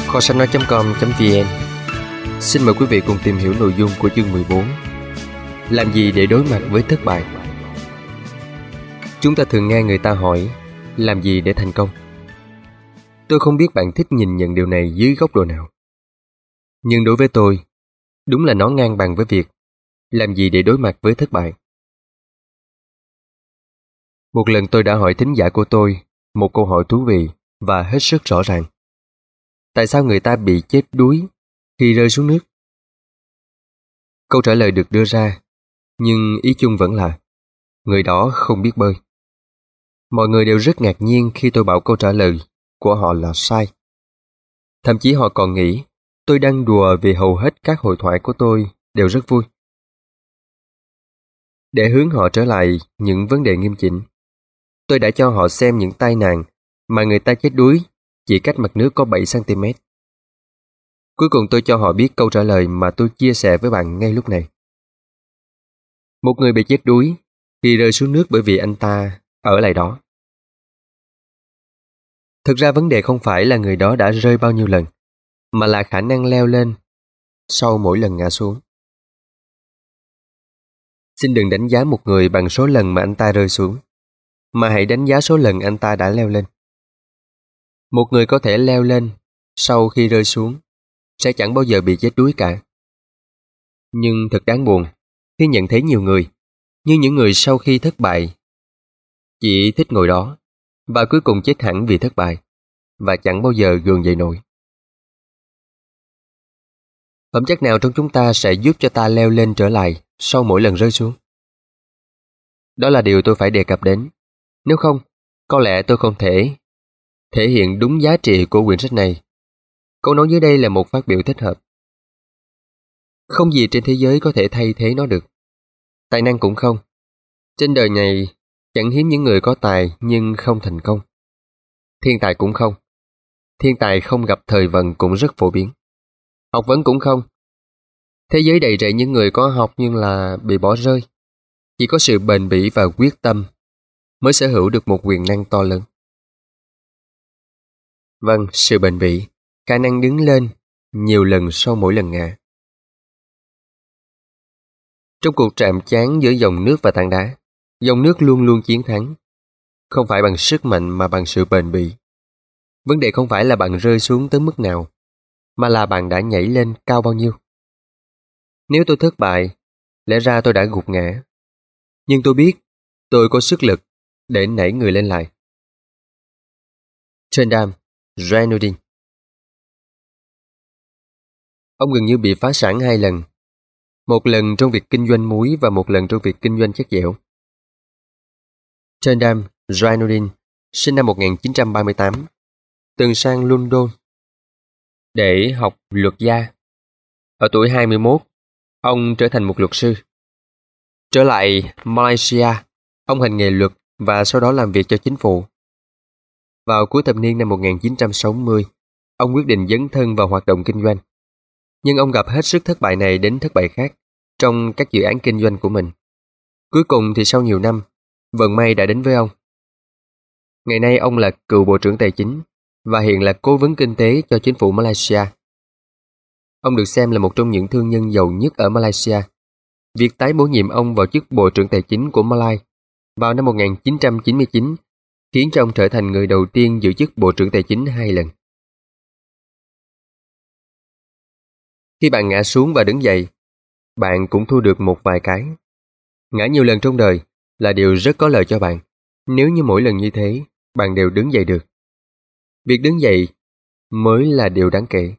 Kho sách nói.com.vn xin mời quý vị cùng tìm hiểu nội dung của chương 14. Làm gì để đối mặt với thất bại? Chúng ta thường nghe người ta hỏi, làm gì để thành công? Tôi không biết bạn thích nhìn nhận điều này dưới góc độ nào. Nhưng đối với tôi, đúng là nó ngang bằng với việc làm gì để đối mặt với thất bại. Một lần tôi đã hỏi thính giả của tôi một câu hỏi thú vị và hết sức rõ ràng. Tại sao người ta bị chết đuối khi rơi xuống nước? Câu trả lời được đưa ra, nhưng ý chung vẫn là người đó không biết bơi. Mọi người đều rất ngạc nhiên khi tôi bảo câu trả lời của họ là sai. Thậm chí họ còn nghĩ tôi đang đùa vì hầu hết các hội thoại của tôi đều rất vui. Để hướng họ trở lại những vấn đề nghiêm chỉnh, tôi đã cho họ xem những tai nạn mà người ta chết đuối chỉ cách mặt nước có 7 cm. Cuối cùng tôi cho họ biết câu trả lời mà tôi chia sẻ với bạn ngay lúc này. Một người bị chết đuối khi rơi xuống nước bởi vì anh ta ở lại đó. Thực ra vấn đề không phải là người đó đã rơi bao nhiêu lần, mà là khả năng leo lên sau mỗi lần ngã xuống. Xin đừng đánh giá một người bằng số lần mà anh ta rơi xuống, mà hãy đánh giá số lần anh ta đã leo lên. Một người có thể leo lên sau khi rơi xuống sẽ chẳng bao giờ bị chết đuối cả. Nhưng thật đáng buồn khi nhận thấy nhiều người, như những người sau khi thất bại, chỉ thích ngồi đó và cuối cùng chết hẳn vì thất bại và chẳng bao giờ gượng dậy nổi. Phẩm chất nào trong chúng ta sẽ giúp cho ta leo lên trở lại sau mỗi lần rơi xuống? Đó là điều tôi phải đề cập đến. Nếu không, có lẽ tôi không thể hiện đúng giá trị của quyển sách này. Câu nói dưới đây là một phát biểu thích hợp. Không gì trên thế giới có thể thay thế nó được. Tài năng cũng không. Trên đời này chẳng hiếm những người có tài nhưng không thành công. Thiên tài cũng không. Thiên tài không gặp thời vận cũng rất phổ biến. Học vấn cũng không. Thế giới đầy rẫy những người có học nhưng là bị bỏ rơi. Chỉ có sự bền bỉ và quyết tâm mới sở hữu được một quyền năng to lớn. Vâng, sự bền bỉ, khả năng đứng lên nhiều lần sau mỗi lần ngã. Trong cuộc chạm trán giữa dòng nước và tảng đá, dòng nước luôn luôn chiến thắng. Không phải bằng sức mạnh mà bằng sự bền bỉ. Vấn đề không phải là bạn rơi xuống tới mức nào, mà là bạn đã nhảy lên cao bao nhiêu. Nếu tôi thất bại, lẽ ra tôi đã gục ngã. Nhưng tôi biết tôi có sức lực để nảy người lên lại. Trendam Rainuddin. Ông gần như bị phá sản 2 lần. Một lần trong việc kinh doanh muối và một lần trong việc kinh doanh chất dẻo. Trendam Rainuddin sinh năm 1938, từng sang London để học luật gia. Ở tuổi 21, ông trở thành một luật sư. Trở lại Malaysia, ông hành nghề luật và sau đó làm việc cho chính phủ. Vào cuối thập niên năm 1960, ông quyết định dấn thân vào hoạt động kinh doanh. Nhưng ông gặp hết sức thất bại này đến thất bại khác trong các dự án kinh doanh của mình. Cuối cùng thì sau nhiều năm, vận may đã đến với ông. Ngày nay ông là cựu Bộ trưởng Tài chính và hiện là cố vấn kinh tế cho chính phủ Malaysia. Ông được xem là một trong những thương nhân giàu nhất ở Malaysia. Việc tái bổ nhiệm ông vào chức Bộ trưởng Tài chính của Malai vào năm 1999 khiến cho ông trở thành người đầu tiên giữ chức Bộ trưởng Tài chính 2 lần. Khi bạn ngã xuống và đứng dậy, bạn cũng thu được một vài cái. Ngã nhiều lần trong đời là điều rất có lợi cho bạn, nếu như mỗi lần như thế, bạn đều đứng dậy được. Việc đứng dậy mới là điều đáng kể.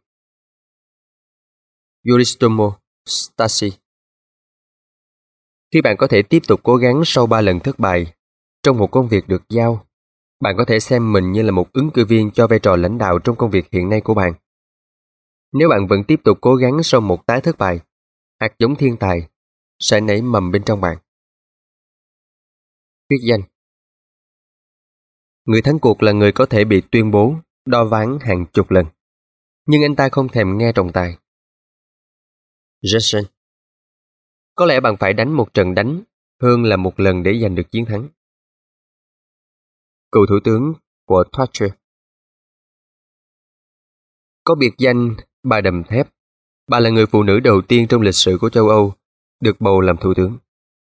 Yuristomo Stasi. Khi bạn có thể tiếp tục cố gắng sau 3 lần thất bại trong một công việc được giao, bạn có thể xem mình như là một ứng cử viên cho vai trò lãnh đạo trong công việc hiện nay của bạn. Nếu bạn vẫn tiếp tục cố gắng sau một tái thất bại, hạt giống thiên tài sẽ nảy mầm bên trong bạn. Thuyết danh. Người thắng cuộc là người có thể bị tuyên bố, đo ván hàng chục lần, nhưng anh ta không thèm nghe trọng tài. Jackson. Có lẽ bạn phải đánh một trận đánh hơn là một lần để giành được chiến thắng. Cựu thủ tướng của Thatcher. Có biệt danh bà đầm thép. Bà là người phụ nữ đầu tiên trong lịch sử của châu Âu được bầu làm thủ tướng.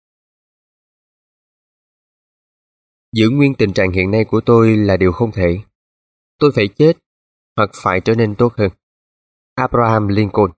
Giữ nguyên tình trạng hiện nay của tôi là điều không thể. Tôi phải chết hoặc phải trở nên tốt hơn. Abraham Lincoln.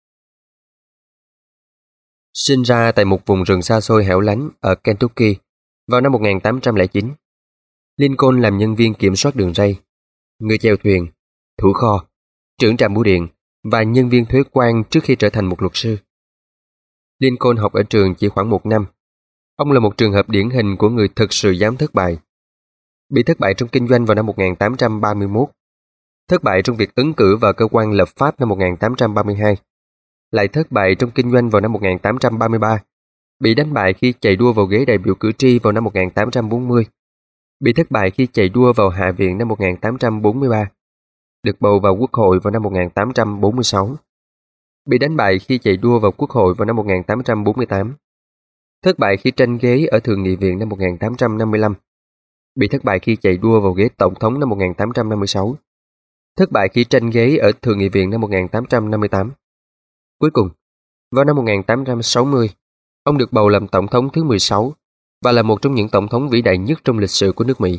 Sinh ra tại một vùng rừng xa xôi hẻo lánh ở Kentucky vào năm 1809, Lincoln làm nhân viên kiểm soát đường ray, người chèo thuyền, thủ kho, trưởng trạm bưu điện và nhân viên thuế quan trước khi trở thành một luật sư. Lincoln học ở trường chỉ khoảng 1 năm. Ông là một trường hợp điển hình của người thực sự dám thất bại. Bị thất bại trong kinh doanh vào năm 1831, thất bại trong việc ứng cử vào cơ quan lập pháp năm 1832, lại thất bại trong kinh doanh vào năm 1833, bị đánh bại khi chạy đua vào ghế đại biểu cử tri vào năm 1840, bị thất bại khi chạy đua vào Hạ viện năm 1843, được bầu vào Quốc hội vào năm 1846, bị đánh bại khi chạy đua vào Quốc hội vào năm 1848, thất bại khi tranh ghế ở Thượng nghị viện năm 1855, bị thất bại khi chạy đua vào ghế Tổng thống năm 1856, thất bại khi tranh ghế ở Thượng nghị viện năm 1858. Cuối cùng, vào năm 1860, ông được bầu làm Tổng thống thứ 16 và là một trong những Tổng thống vĩ đại nhất trong lịch sử của nước Mỹ.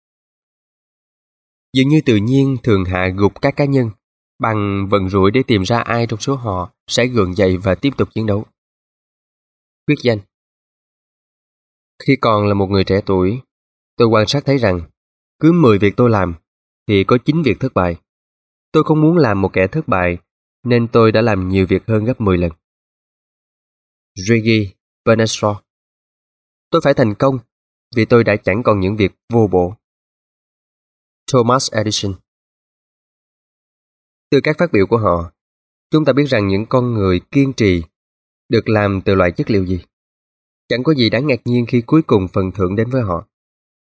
Dường như tự nhiên thường hạ gục các cá nhân bằng vận rủi để tìm ra ai trong số họ sẽ gượng dậy và tiếp tục chiến đấu. Quyết danh. Khi còn là một người trẻ tuổi, tôi quan sát thấy rằng cứ 10 việc tôi làm thì có 9 việc thất bại. Tôi không muốn làm một kẻ thất bại nên tôi đã làm nhiều việc hơn gấp 10 lần. Reggie Bernard. Tôi phải thành công vì tôi đã chẳng còn những việc vô bổ. Thomas Edison. Từ các phát biểu của họ, chúng ta biết rằng những con người kiên trì được làm từ loại chất liệu gì. Chẳng có gì đáng ngạc nhiên khi cuối cùng phần thưởng đến với họ.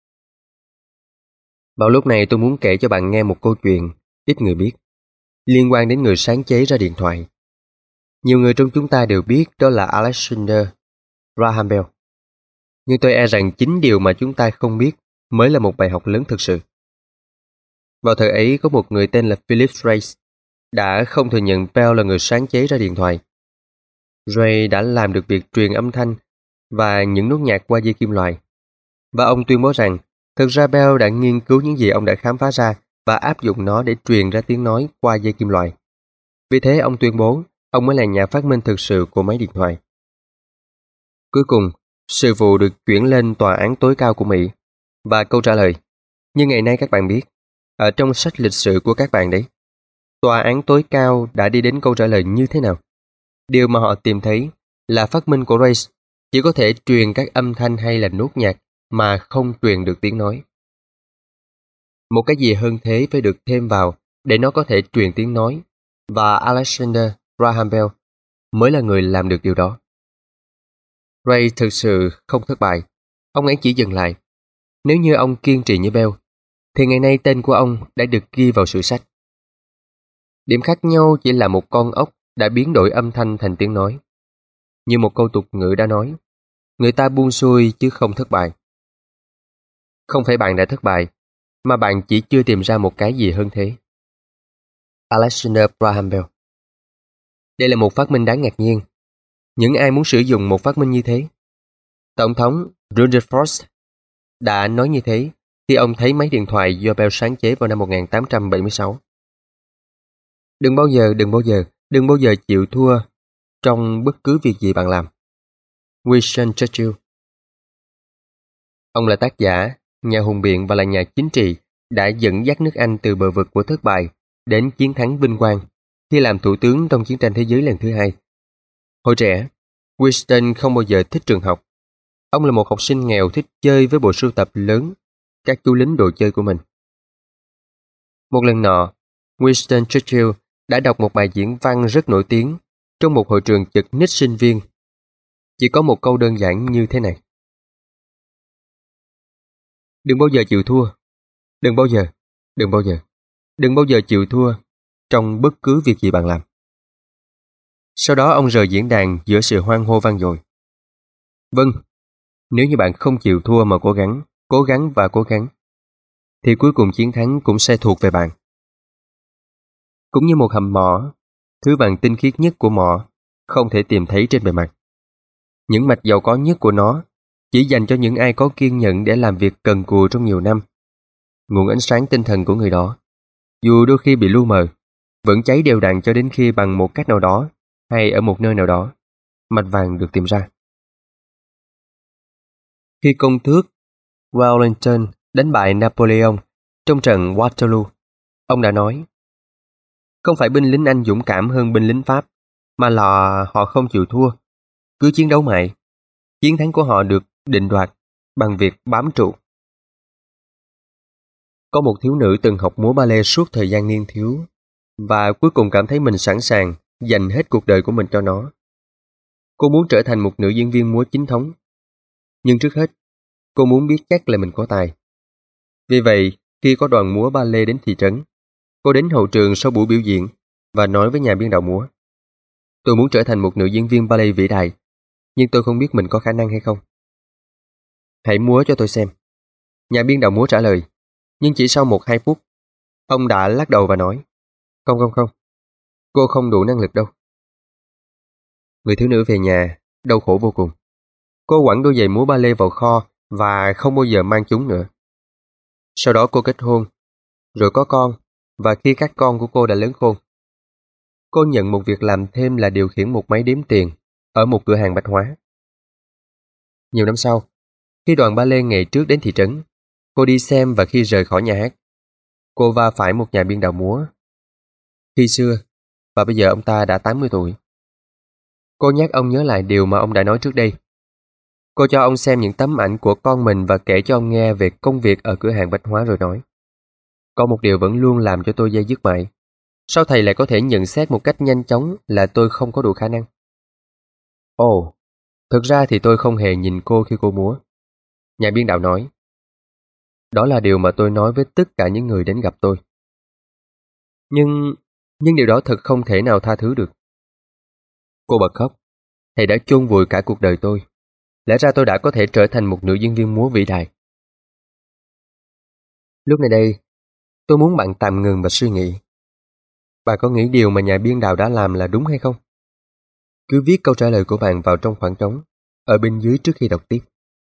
Vào lúc này tôi muốn kể cho bạn nghe một câu chuyện ít người biết, liên quan đến người sáng chế ra điện thoại. Nhiều người trong chúng ta đều biết đó là Alexander Graham Bell. Nhưng tôi e rằng chính điều mà chúng ta không biết mới là một bài học lớn thực sự. Vào thời ấy có một người tên là Philip Ray đã không thừa nhận Bell là người sáng chế ra điện thoại. Ray đã làm được việc truyền âm thanh và những nốt nhạc qua dây kim loại. Và ông tuyên bố rằng thực ra Bell đã nghiên cứu những gì ông đã khám phá ra và áp dụng nó để truyền ra tiếng nói qua dây kim loại. Vì thế ông tuyên bố ông mới là nhà phát minh thực sự của máy điện thoại. Cuối cùng, sự vụ được chuyển lên tòa án tối cao của Mỹ. Và câu trả lời, như ngày nay các bạn biết, ở trong sách lịch sử của các bạn đấy, tòa án tối cao đã đi đến câu trả lời như thế nào? Điều mà họ tìm thấy là phát minh của Ray chỉ có thể truyền các âm thanh hay là nốt nhạc mà không truyền được tiếng nói. Một cái gì hơn thế phải được thêm vào để nó có thể truyền tiếng nói, và Alexander Graham Bell mới là người làm được điều đó. Ray thực sự không thất bại, ông ấy chỉ dừng lại. Nếu như ông kiên trì như Bell, thì ngày nay tên của ông đã được ghi vào sử sách. Điểm khác nhau chỉ là một con ốc đã biến đổi âm thanh thành tiếng nói. Như một câu tục ngữ đã nói, người ta buông xuôi chứ không thất bại. Không phải bạn đã thất bại, mà bạn chỉ chưa tìm ra một cái gì hơn thế. Alexander Graham Bell. Đây là một phát minh đáng ngạc nhiên. Những ai muốn sử dụng một phát minh như thế? Tổng thống Rutherford đã nói như thế khi ông thấy máy điện thoại do Bell sáng chế vào năm 1876. Đừng bao giờ chịu thua trong bất cứ việc gì bạn làm. Winston Churchill. Ông là tác giả, nhà hùng biện và là nhà chính trị đã dẫn dắt nước Anh từ bờ vực của thất bại đến chiến thắng vinh quang khi làm thủ tướng trong chiến tranh thế giới lần thứ hai. Hồi trẻ, Winston không bao giờ thích trường học. Ông là một học sinh nghèo thích chơi với bộ sưu tập lớn các chú lính đồ chơi của mình. Một lần nọ, Winston Churchill đã đọc một bài diễn văn rất nổi tiếng trong một hội trường chật ních sinh viên. Chỉ có một câu đơn giản như thế này: đừng bao giờ chịu thua, đừng bao giờ chịu thua trong bất cứ việc gì bạn làm. Sau đó ông rời diễn đàn giữa sự hoan hô vang dội. Vâng, nếu như bạn không chịu thua mà cố gắng và cố gắng, thì cuối cùng chiến thắng cũng sẽ thuộc về bạn. cũng như một hầm mỏ, thứ vàng tinh khiết nhất của mỏ không thể tìm thấy trên bề mặt. Những mạch giàu có nhất của nó chỉ dành cho những ai có kiên nhẫn để làm việc cần cù trong nhiều năm. Nguồn ánh sáng tinh thần của người đó, dù đôi khi bị lu mờ, vẫn cháy đều đặn cho đến khi bằng một cách nào đó hay ở một nơi nào đó, mạch vàng được tìm ra. Khi công tước Wellington đánh bại Napoleon trong trận Waterloo, ông đã nói: không phải binh lính Anh dũng cảm hơn binh lính Pháp, mà là họ không chịu thua, cứ chiến đấu mãi. Chiến thắng của họ được định đoạt bằng việc bám trụ. Có một thiếu nữ từng học múa ballet suốt thời gian niên thiếu và cuối cùng cảm thấy mình sẵn sàng dành hết cuộc đời của mình cho nó. Cô muốn trở thành một nữ diễn viên múa chính thống. Nhưng trước hết, cô muốn biết chắc là mình có tài. Vì vậy, khi có đoàn múa ballet đến thị trấn, cô đến hậu trường sau buổi biểu diễn và nói với nhà biên đạo múa: tôi muốn trở thành một nữ diễn viên ballet vĩ đại, nhưng tôi không biết mình có khả năng hay không. Hãy múa cho tôi xem. Nhà biên đạo múa trả lời, nhưng chỉ sau 1-2 phút, ông đã lắc đầu và nói: không, cô không đủ năng lực đâu. Người thiếu nữ về nhà, đau khổ vô cùng. Cô quẳng đôi giày múa ballet vào kho và không bao giờ mang chúng nữa. Sau đó cô kết hôn, rồi có con, và khi các con của cô đã lớn khôn, cô nhận một việc làm thêm là điều khiển một máy đếm tiền ở một cửa hàng bách hóa. Nhiều năm sau, khi đoàn ballet ngày trước đến thị trấn, cô đi xem và khi rời khỏi nhà hát, cô va phải một nhà biên đạo múa. Khi xưa, và bây giờ ông ta đã 80 tuổi. Cô nhắc ông nhớ lại điều mà ông đã nói trước đây. Cô cho ông xem những tấm ảnh của con mình và kể cho ông nghe về công việc ở cửa hàng bách hóa rồi nói: có một điều vẫn luôn làm cho tôi day dứt mãi. Sao thầy lại có thể nhận xét một cách nhanh chóng là tôi không có đủ khả năng? Ồ, thực ra thì tôi không hề nhìn cô khi cô múa. Nhà biên đạo nói. Đó là điều mà tôi nói với tất cả những người đến gặp tôi. Nhưng điều đó thật không thể nào tha thứ được. Cô bật khóc. Thầy đã chôn vùi cả cuộc đời tôi. Lẽ ra tôi đã có thể trở thành một nữ diễn viên múa vĩ đại. Lúc này đây, tôi muốn bạn tạm ngừng và suy nghĩ. Bạn có nghĩ điều mà nhà biên đạo đã làm là đúng hay không? Cứ viết câu trả lời của bạn vào trong khoảng trống ở bên dưới trước khi đọc tiếp.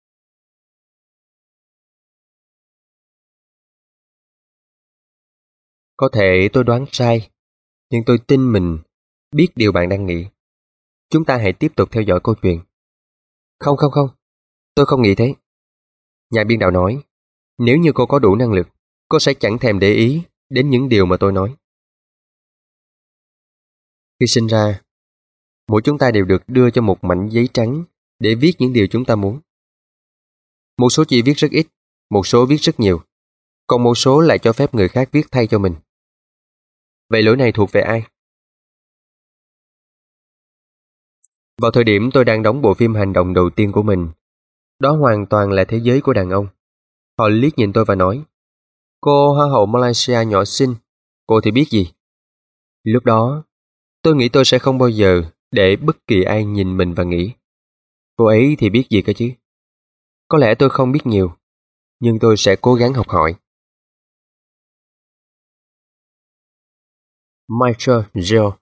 Có thể tôi đoán sai, nhưng tôi tin mình biết điều bạn đang nghĩ. Chúng ta hãy tiếp tục theo dõi câu chuyện. Không, tôi không nghĩ thế. Nhà biên đạo nói, nếu như cô có đủ năng lực, cô sẽ chẳng thèm để ý đến những điều mà tôi nói. Khi sinh ra, mỗi chúng ta đều được đưa cho một mảnh giấy trắng để viết những điều chúng ta muốn. Một số chỉ viết rất ít, một số viết rất nhiều, còn một số lại cho phép người khác viết thay cho mình. Vậy lỗi này thuộc về ai? Vào thời điểm tôi đang đóng bộ phim hành động đầu tiên của mình, đó hoàn toàn là thế giới của đàn ông. Họ liếc nhìn tôi và nói, cô Hoa hậu Malaysia nhỏ xinh, cô thì biết gì? Lúc đó, tôi nghĩ tôi sẽ không bao giờ để bất kỳ ai nhìn mình và nghĩ, cô ấy thì biết gì cơ chứ? Có lẽ tôi không biết nhiều, nhưng tôi sẽ cố gắng học hỏi. Michael Geo.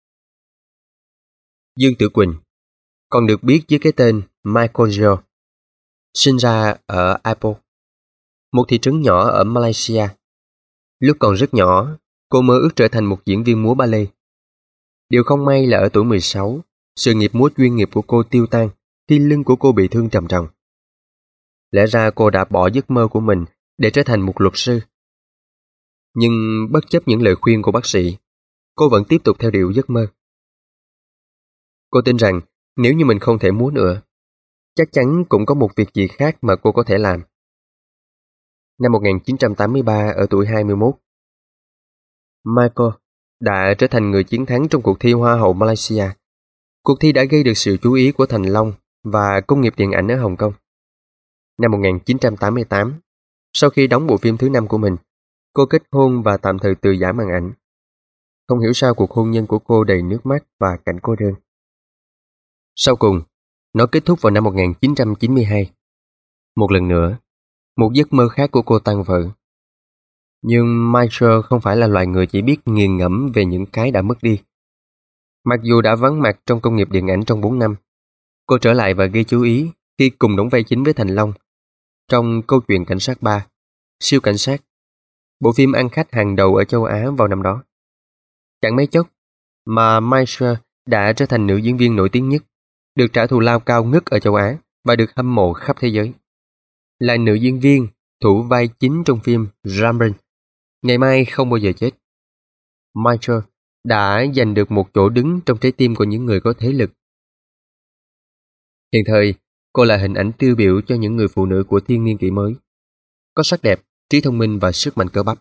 Dương Tử Quỳnh, còn được biết dưới cái tên Michael Geo, sinh ra ở Ipoh, một thị trấn nhỏ ở Malaysia. Lúc còn rất nhỏ, cô mơ ước trở thành một diễn viên múa ballet. Điều không may là ở tuổi 16, sự nghiệp múa chuyên nghiệp của cô tiêu tan khi lưng của cô bị thương trầm trọng. Lẽ ra cô đã bỏ giấc mơ của mình để trở thành một luật sư. Nhưng bất chấp những lời khuyên của bác sĩ, cô vẫn tiếp tục theo đuổi giấc mơ. Cô tin rằng nếu như mình không thể múa nữa, chắc chắn cũng có một việc gì khác mà cô có thể làm. Năm 1983 ở tuổi 21, Michael đã trở thành người chiến thắng trong cuộc thi Hoa hậu Malaysia. Cuộc thi đã gây được sự chú ý của Thành Long và công nghiệp điện ảnh ở Hồng Kông. Năm 1988, sau khi đóng bộ phim thứ 5 của mình, cô kết hôn và tạm thời từ giã màn ảnh. Không hiểu sao cuộc hôn nhân của cô đầy nước mắt và cảnh cô đơn. Sau cùng, nó kết thúc vào năm 1992. Một lần nữa, một giấc mơ khác của cô tan vỡ. Nhưng Michael không phải là loài người chỉ biết nghiền ngẫm về những cái đã mất đi. Mặc dù đã vắng mặt trong công nghiệp điện ảnh trong 4 năm, cô trở lại và gây chú ý khi cùng đóng vai chính với Thành Long trong Câu chuyện Cảnh sát 3, Siêu Cảnh sát, bộ phim ăn khách hàng đầu ở châu Á vào năm đó. Chẳng mấy chốc mà Michael đã trở thành nữ diễn viên nổi tiếng nhất, được trả thù lao cao ngất ở châu Á và được hâm mộ khắp thế giới. Là nữ diễn viên thủ vai chính trong phim Rampant, Ngày mai không bao giờ chết. Michael đã giành được một chỗ đứng trong trái tim của những người có thế lực. Hiện thời, cô là hình ảnh tiêu biểu cho những người phụ nữ của thiên niên kỷ mới, có sắc đẹp, trí thông minh và sức mạnh cơ bắp.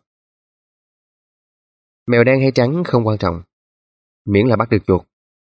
Mèo đen hay trắng không quan trọng, miễn là bắt được chuột.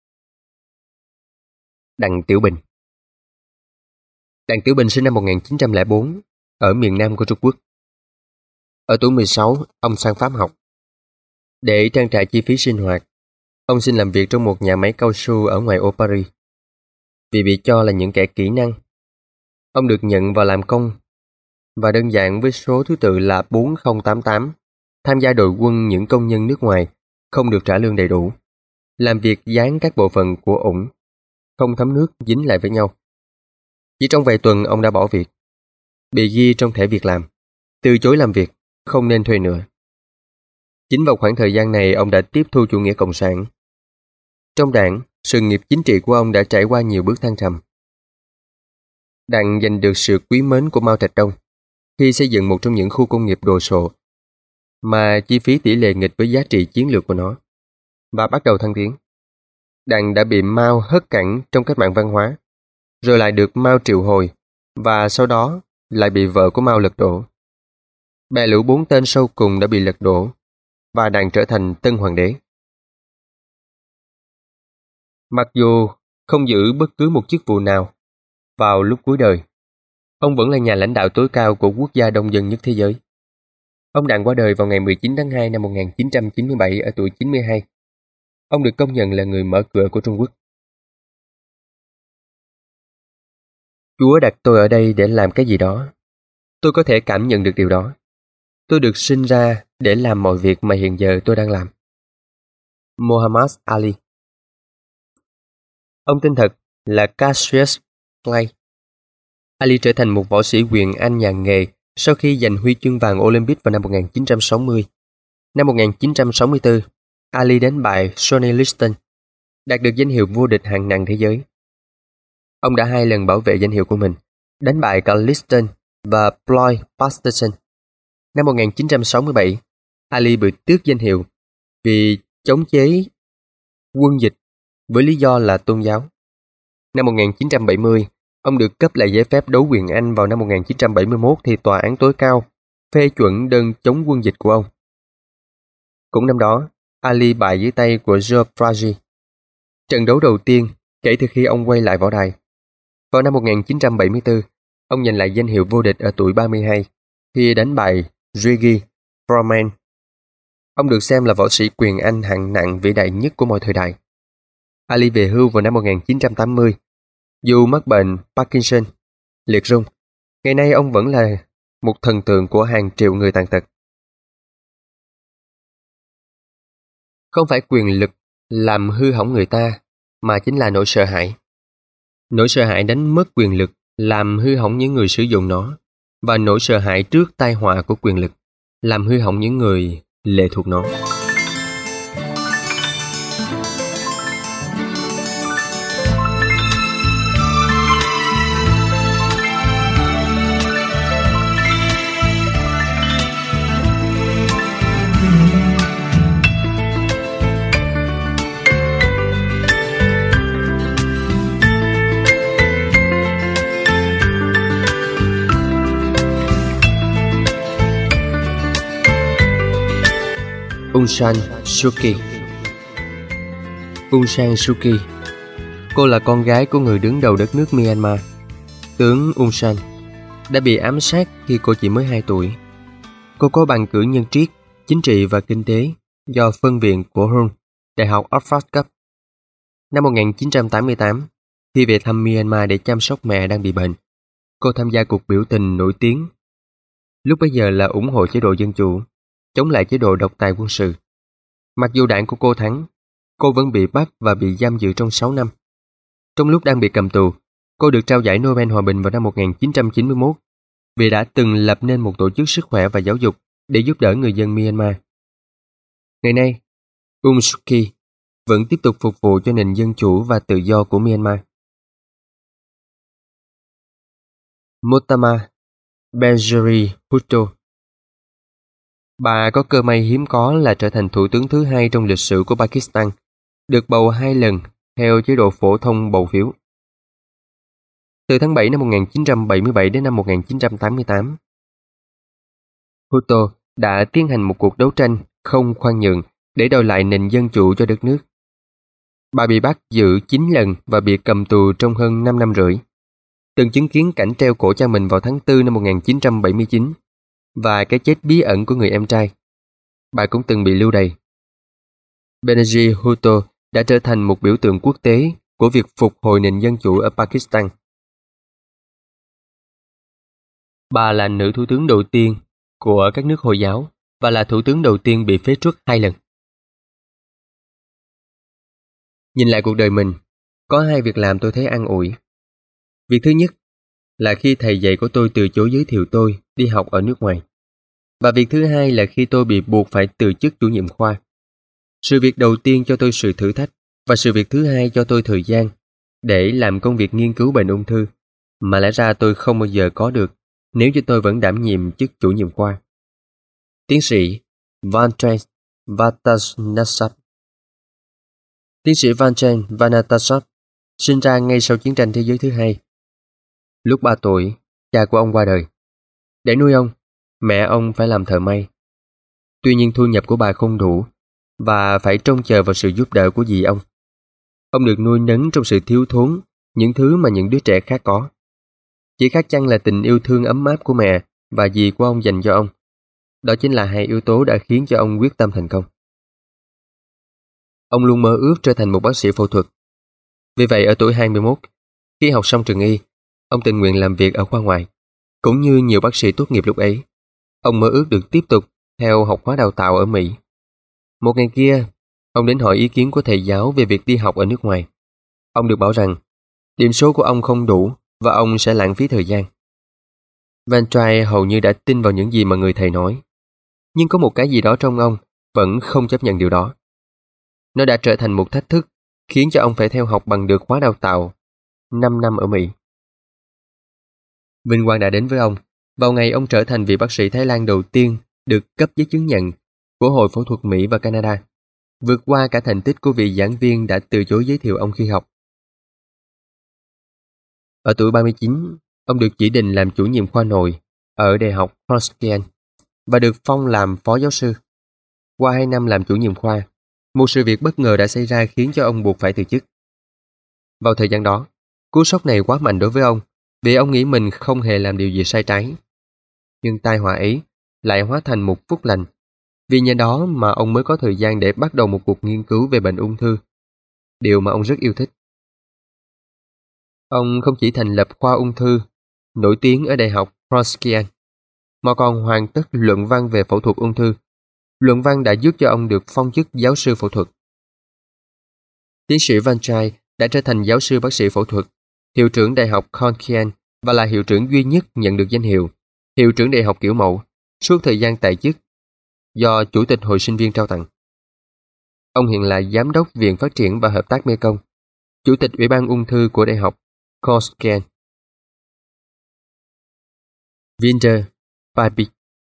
Đặng Tiểu Bình. Đặng Tiểu Bình sinh năm 1904 ở miền Nam của Trung Quốc. Ở tuổi 16, ông sang Pháp học. Để trang trải chi phí sinh hoạt, ông xin làm việc trong một nhà máy cao su ở ngoại ô Paris. Vì bị cho là những kẻ kỹ năng, ông được nhận vào làm công và đơn giản với số thứ tự là 4088, tham gia đội quân những công nhân nước ngoài không được trả lương đầy đủ, làm việc dán các bộ phận của ủng, không thấm nước dính lại với nhau. Chỉ trong vài tuần ông đã bỏ việc, bị ghi trong thẻ việc làm, từ chối làm việc, không nên thuê nữa. Chính vào khoảng thời gian này ông đã tiếp thu chủ nghĩa cộng sản. Trong đảng, sự nghiệp chính trị của ông đã trải qua nhiều bước thăng trầm. Đặng giành được sự quý mến của Mao Trạch Đông khi xây dựng một trong những khu công nghiệp đồ sộ mà chi phí tỷ lệ nghịch với giá trị chiến lược của nó, và bắt đầu thăng tiến. Đặng đã bị Mao hất cẳng trong cách mạng văn hóa, rồi lại được Mao triệu hồi, và sau đó lại bị vợ của Mao lật đổ. Bè lũ 4 tên sau cùng đã bị lật đổ, và Đặng trở thành tân hoàng đế. Mặc dù không giữ bất cứ một chức vụ nào, vào lúc cuối đời, ông vẫn là nhà lãnh đạo tối cao của quốc gia đông dân nhất thế giới. Ông Đặng qua đời vào ngày 19 tháng 2 năm 1997 ở tuổi 92. Ông được công nhận là người mở cửa của Trung Quốc. Chúa đặt tôi ở đây để làm cái gì đó. Tôi có thể cảm nhận được điều đó. Tôi được sinh ra để làm mọi việc mà hiện giờ tôi đang làm. Muhammad Ali. Ông tên thật là Cassius Clay. Ali trở thành một võ sĩ quyền Anh nhà nghề sau khi giành huy chương vàng Olympic vào năm 1960. Năm 1964, Ali đánh bại Sonny Liston, đạt được danh hiệu vô địch hạng nặng thế giới. Ông đã 2 lần bảo vệ danh hiệu của mình, đánh bại cả Liston và Floyd Patterson. Năm 1967, Ali bị tước danh hiệu vì chống chế quân dịch với lý do là tôn giáo. Năm 1970, ông được cấp lại giấy phép đấu quyền Anh. Vào năm 1971 thì tòa án tối cao phê chuẩn đơn chống quân dịch của ông. Cũng năm đó, Ali bại dưới tay của Joe Frazier, trận đấu đầu tiên kể từ khi ông quay lại võ đài. Vào năm 1974, ông giành lại danh hiệu vô địch ở tuổi 32 khi đánh bại Reggie Foreman. Ông được xem là võ sĩ quyền Anh hạng nặng vĩ đại nhất của mọi thời đại. Ali về hưu vào năm 1980. Dù mắc bệnh Parkinson, liệt rung, ngày nay ông vẫn là một thần tượng của hàng triệu người tàn tật. Không phải quyền lực làm hư hỏng người ta, mà chính là nỗi sợ hãi. Nỗi sợ hãi đánh mất quyền lực làm hư hỏng những người sử dụng nó, và nỗi sợ hãi trước tai họa của quyền lực làm hư hỏng những người lệ thuộc nó. Aung San Suu Kyi. Aung San Suu Kyi. Cô là con gái của người đứng đầu đất nước Myanmar, tướng Aung San, đã bị ám sát khi cô chỉ mới 2 tuổi. Cô có bằng cử nhân triết, chính trị và kinh tế do phân viện của Hung, Đại học Oxford cấp. Năm 1988, khi về thăm Myanmar để chăm sóc mẹ đang bị bệnh, cô tham gia cuộc biểu tình nổi tiếng, lúc bấy giờ là ủng hộ chế độ dân chủ, chống lại chế độ độc tài quân sự. Mặc dù đảng của cô thắng, cô vẫn bị bắt và bị giam giữ trong 6 năm. Trong lúc đang bị cầm tù, cô được trao giải Nobel Hòa bình vào năm 1991 vì đã từng lập nên một tổ chức sức khỏe và giáo dục để giúp đỡ người dân Myanmar. Ngày nay, Aung San Suu Kyi vẫn tiếp tục phục vụ cho nền dân chủ và tự do của Myanmar. Motama Benjiri Bhutto. Bà có cơ may hiếm có là trở thành thủ tướng thứ hai trong lịch sử của Pakistan, được bầu 2 lần theo chế độ phổ thông bầu phiếu. Từ tháng 7 năm 1977 đến năm 1988, Bhutto đã tiến hành một cuộc đấu tranh không khoan nhượng để đòi lại nền dân chủ cho đất nước. Bà bị bắt giữ 9 lần và bị cầm tù trong hơn 5 năm rưỡi. Từng chứng kiến cảnh treo cổ cha mình vào tháng 4 năm 1979 và cái chết bí ẩn của người em trai. Bà cũng từng bị lưu đày. Benazir Bhutto đã trở thành một biểu tượng quốc tế của việc phục hồi nền dân chủ ở Pakistan. Bà là nữ thủ tướng đầu tiên của các nước Hồi giáo và là thủ tướng đầu tiên bị phế truất 2 lần. Nhìn lại cuộc đời mình, có 2 việc làm tôi thấy an ủi. Việc thứ nhất là khi thầy dạy của tôi từ chối giới thiệu tôi đi học ở nước ngoài. Và việc thứ hai là khi tôi bị buộc phải từ chức chủ nhiệm khoa. Sự việc đầu tiên cho tôi sự thử thách và sự việc thứ hai cho tôi thời gian để làm công việc nghiên cứu bệnh ung thư mà lẽ ra tôi không bao giờ có được nếu như tôi vẫn đảm nhiệm chức chủ nhiệm khoa. Tiến sĩ Vanchen Vanattasap. Tiến sĩ Vanchen Vanattasap sinh ra ngay sau chiến tranh thế giới thứ hai. Lúc 3 tuổi, cha của ông qua đời. Để nuôi ông, mẹ ông phải làm thợ may. Tuy nhiên thu nhập của bà không đủ và phải trông chờ vào sự giúp đỡ của dì ông. Ông được nuôi nấng trong sự thiếu thốn những thứ mà những đứa trẻ khác có. Chỉ khác chăng là tình yêu thương ấm áp của mẹ và dì của ông dành cho ông. Đó chính là 2 yếu tố đã khiến cho ông quyết tâm thành công. Ông luôn mơ ước trở thành một bác sĩ phẫu thuật. Vì vậy ở tuổi 21, khi học xong trường y, ông tình nguyện làm việc ở khoa ngoại. Cũng như nhiều bác sĩ tốt nghiệp lúc ấy, ông mơ ước được tiếp tục theo học khóa đào tạo ở Mỹ. Một ngày kia, ông đến hỏi ý kiến của thầy giáo về việc đi học ở nước ngoài. Ông được bảo rằng điểm số của ông không đủ và ông sẽ lãng phí thời gian. Van Trai hầu như đã tin vào những gì mà người thầy nói. Nhưng có một cái gì đó trong ông vẫn không chấp nhận điều đó. Nó đã trở thành một thách thức khiến cho ông phải theo học bằng được khóa đào tạo 5 năm ở Mỹ. Vinh quang đã đến với ông vào ngày ông trở thành vị bác sĩ Thái Lan đầu tiên được cấp giấy chứng nhận của Hội Phẫu thuật Mỹ và Canada, vượt qua cả thành tích của vị giảng viên đã từ chối giới thiệu ông khi học. Ở tuổi 39, ông được chỉ định làm chủ nhiệm khoa nội ở Đại học Crosskeyn và được phong làm phó giáo sư. Qua 2 năm làm chủ nhiệm khoa, một sự việc bất ngờ đã xảy ra khiến cho ông buộc phải từ chức. Vào thời gian đó, cú sốc này quá mạnh đối với ông vì ông nghĩ mình không hề làm điều gì sai trái. Nhưng tai họa ấy lại hóa thành một phúc lành. Vì nhờ đó mà ông mới có thời gian để bắt đầu một cuộc nghiên cứu về bệnh ung thư, điều mà ông rất yêu thích. Ông không chỉ thành lập khoa ung thư nổi tiếng ở Đại học Crosskeyn, mà còn hoàn tất luận văn về phẫu thuật ung thư. Luận văn đã giúp cho ông được phong chức giáo sư phẫu thuật. Tiến sĩ Van Trai đã trở thành giáo sư bác sĩ phẫu thuật, hiệu trưởng Đại học Crosskeyn và là hiệu trưởng duy nhất nhận được danh hiệu hiệu trưởng đại học kiểu mẫu suốt thời gian tại chức do Chủ tịch Hội sinh viên trao tặng. Ông hiện là Giám đốc Viện Phát triển và Hợp tác Mekong, Chủ tịch Ủy ban ung thư của Đại học Crosskeyn. Vinter Babik.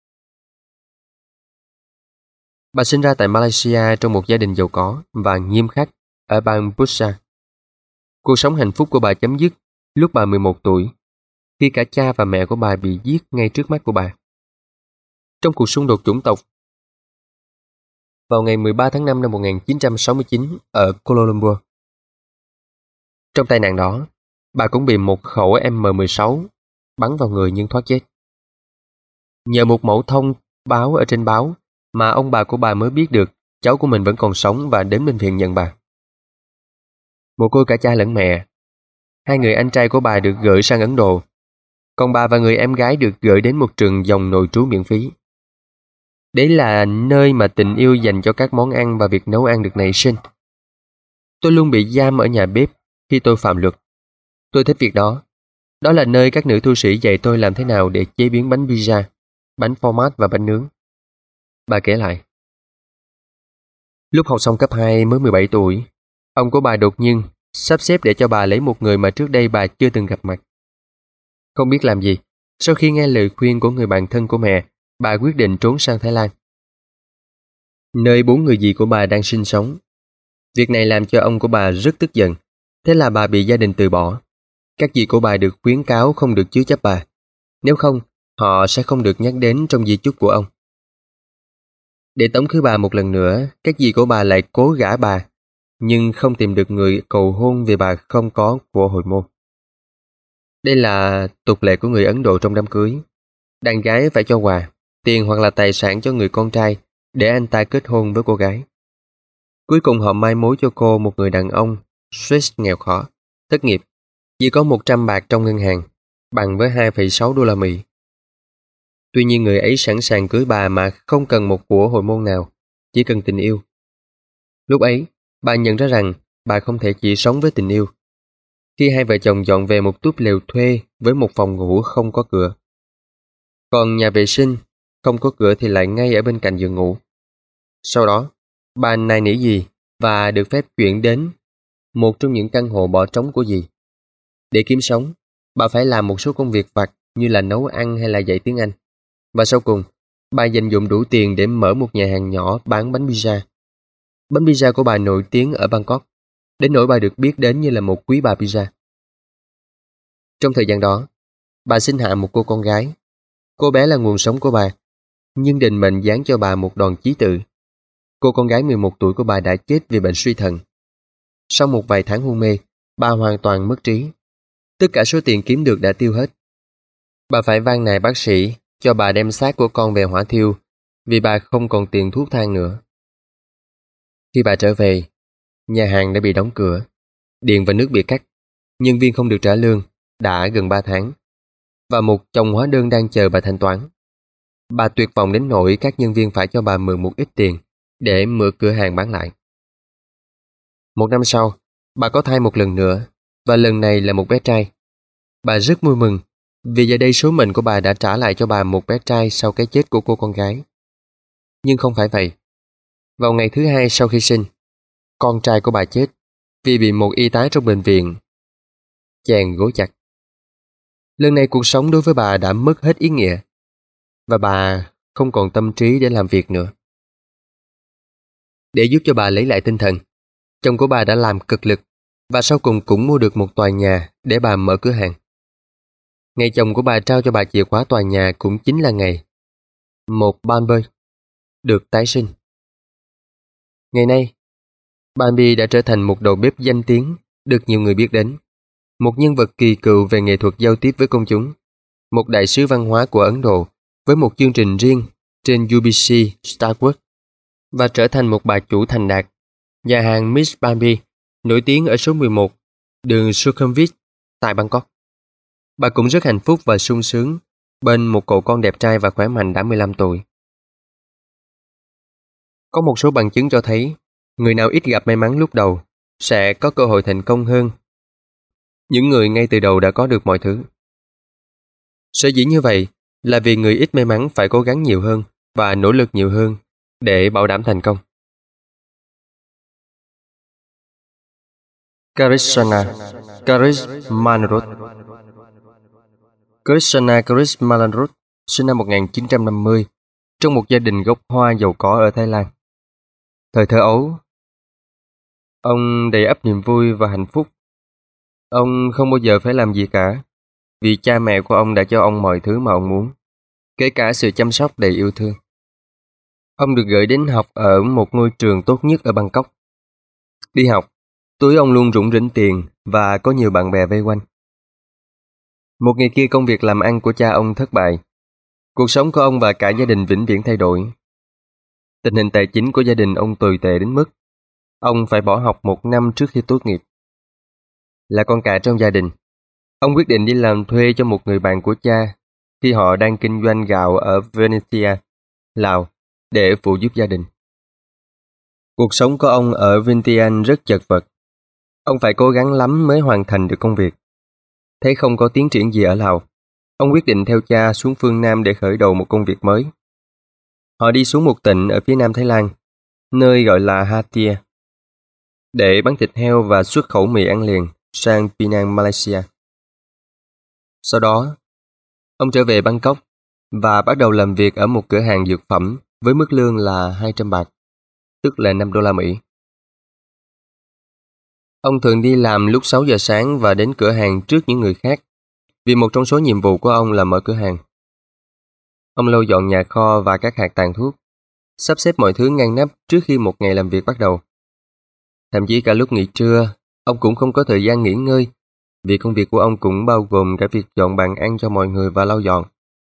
Bà sinh ra tại Malaysia trong một gia đình giàu có và nghiêm khắc ở bang Busa. Cuộc sống hạnh phúc của bà chấm dứt lúc bà 11 tuổi, khi cả cha và mẹ của bà bị giết ngay trước mắt của bà. Trong cuộc xung đột chủng tộc vào ngày 13 tháng 5 năm 1969 ở Kuala Lumpur. Trong tai nạn đó, bà cũng bị một khẩu M16 bắn vào người nhưng thoát chết. Nhờ một mẫu thông báo ở trên báo mà ông bà của bà mới biết được cháu của mình vẫn còn sống và đến bệnh viện nhận bà. Mồ côi cả cha lẫn mẹ, 2 người anh trai của bà được gửi sang Ấn Độ, còn bà và người em gái được gửi đến một trường dòng nội trú miễn phí. Đấy là nơi mà tình yêu dành cho các món ăn và việc nấu ăn được nảy sinh. Tôi luôn bị giam ở nhà bếp khi tôi phạm luật. Tôi thích việc đó. Đó là nơi các nữ tu sĩ dạy tôi làm thế nào để chế biến bánh pizza, bánh format và bánh nướng. Bà kể lại. Lúc học xong cấp 2 mới 17 tuổi, ông của bà đột nhiên sắp xếp để cho bà lấy một người mà trước đây bà chưa từng gặp mặt. Không biết làm gì, sau khi nghe lời khuyên của người bạn thân của mẹ, bà quyết định trốn sang Thái Lan, nơi 4 người dì của bà đang sinh sống. Việc này làm cho ông của bà rất tức giận, thế là bà bị gia đình từ bỏ. Các dì của bà được khuyến cáo không được chứa chấp bà, nếu không, họ sẽ không được nhắc đến trong di chúc của ông. Để tống khứ bà một lần nữa, các dì của bà lại cố gả bà, nhưng không tìm được người cầu hôn vì bà không có của hồi môn. Đây là tục lệ của người Ấn Độ trong đám cưới. Đàn gái phải cho quà, tiền hoặc là tài sản cho người con trai để anh ta kết hôn với cô gái. Cuối cùng họ mai mối cho cô một người đàn ông Swiss nghèo khó, thất nghiệp, chỉ có 100 bạc trong ngân hàng, bằng với 2,6 đô la Mỹ. Tuy nhiên người ấy sẵn sàng cưới bà mà không cần một của hồi môn nào, chỉ cần tình yêu. Lúc ấy, bà nhận ra rằng bà không thể chỉ sống với tình yêu. Khi hai vợ chồng dọn về một túp lều thuê với một phòng ngủ không có cửa. Còn nhà vệ sinh không có cửa thì lại ngay ở bên cạnh giường ngủ. Sau đó, bà nài nỉ dì và được phép chuyển đến một trong những căn hộ bỏ trống của dì. Để kiếm sống, bà phải làm một số công việc vặt như là nấu ăn hay là dạy tiếng Anh. Và sau cùng, bà dành dụm đủ tiền để mở một nhà hàng nhỏ bán bánh pizza. Bánh pizza của bà nổi tiếng ở Bangkok, đến nỗi bà được biết đến như là một quý bà pizza. Trong thời gian đó, bà sinh hạ một cô con gái. Cô bé là nguồn sống của bà, nhưng định mệnh giáng cho bà một đòn chí tử. Cô con gái 11 tuổi của bà đã chết vì bệnh suy thận. Sau một vài tháng hôn mê, bà hoàn toàn mất trí. Tất cả số tiền kiếm được đã tiêu hết. Bà phải van nài bác sĩ cho bà đem xác của con về hỏa thiêu vì bà không còn tiền thuốc thang nữa. Khi bà trở về, nhà hàng đã bị đóng cửa, điện và nước bị cắt, nhân viên không được trả lương đã gần 3 tháng, và một chồng hóa đơn đang chờ bà thanh toán. Bà tuyệt vọng đến nỗi các nhân viên phải cho bà mượn một ít tiền để mở cửa hàng bán lại. Một năm sau, bà có thai một lần nữa, và lần này là một bé trai. Bà rất vui mừng vì giờ đây số mệnh của bà đã trả lại cho bà một bé trai sau cái chết của cô con gái. Nhưng không phải vậy. Vào ngày thứ 2 sau khi sinh, con trai của bà chết vì bị một y tá trong bệnh viện chèn gối chặt. Lần này cuộc sống đối với bà đã mất hết ý nghĩa, và bà không còn tâm trí để làm việc nữa. Để giúp cho bà lấy lại tinh thần, chồng của bà đã làm cực lực và sau cùng cũng mua được một tòa nhà để bà mở cửa hàng. Ngày chồng của bà trao cho bà chìa khóa tòa nhà cũng chính là ngày một Bambi được tái sinh. Ngày nay, Bambi đã trở thành một đầu bếp danh tiếng được nhiều người biết đến, một nhân vật kỳ cựu về nghệ thuật giao tiếp với công chúng, một đại sứ văn hóa của Ấn Độ với một chương trình riêng trên UBC Starwood, và trở thành một bà chủ thành đạt, nhà hàng Miss Bambi nổi tiếng ở số 11 đường Sukhumvit tại Bangkok. Bà cũng rất hạnh phúc và sung sướng bên một cậu con đẹp trai và khỏe mạnh đã 15 tuổi. Có một số bằng chứng cho thấy người nào ít gặp may mắn lúc đầu sẽ có cơ hội thành công hơn những người ngay từ đầu đã có được mọi thứ. Sở dĩ như vậy là vì người ít may mắn phải cố gắng nhiều hơn và nỗ lực nhiều hơn để bảo đảm thành công. Krishna Malanrut sinh năm 1950 trong một gia đình gốc Hoa giàu có ở Thái Lan. Thời thơ ấu, ông đầy ắp niềm vui và hạnh phúc. Ông không bao giờ phải làm gì cả, vì cha mẹ của ông đã cho ông mọi thứ mà ông muốn, kể cả sự chăm sóc đầy yêu thương. Ông được gửi đến học ở một ngôi trường tốt nhất ở Bangkok. Đi học, túi ông luôn rủng rỉnh tiền và có nhiều bạn bè vây quanh. Một ngày kia công việc làm ăn của cha ông thất bại. Cuộc sống của ông và cả gia đình vĩnh viễn thay đổi. Tình hình tài chính của gia đình ông tồi tệ đến mức ông phải bỏ học 1 năm trước khi tốt nghiệp. Là con cả trong gia đình, ông quyết định đi làm thuê cho một người bạn của cha khi họ đang kinh doanh gạo ở Venezia, Lào, để phụ giúp gia đình. Cuộc sống của ông ở Vientiane rất chật vật. Ông phải cố gắng lắm mới hoàn thành được công việc. Thấy không có tiến triển gì ở Lào, ông quyết định theo cha xuống phương Nam để khởi đầu một công việc mới. Họ đi xuống một tỉnh ở phía nam Thái Lan, nơi gọi là Hatia, để bán thịt heo và xuất khẩu mì ăn liền sang Penang, Malaysia. Sau đó, ông trở về Bangkok và bắt đầu làm việc ở một cửa hàng dược phẩm với mức lương là 200 bạc, tức là 5 đô la Mỹ. Ông thường đi làm lúc 6 giờ sáng và đến cửa hàng trước những người khác, vì một trong số nhiệm vụ của ông là mở cửa hàng. Ông lau dọn nhà kho và các hạt tàn thuốc, sắp xếp mọi thứ ngăn nắp trước khi một ngày làm việc bắt đầu. Thậm chí cả lúc nghỉ trưa, ông cũng không có thời gian nghỉ ngơi, vì công việc của ông cũng bao gồm cả việc dọn bàn ăn cho mọi người và lau dọn.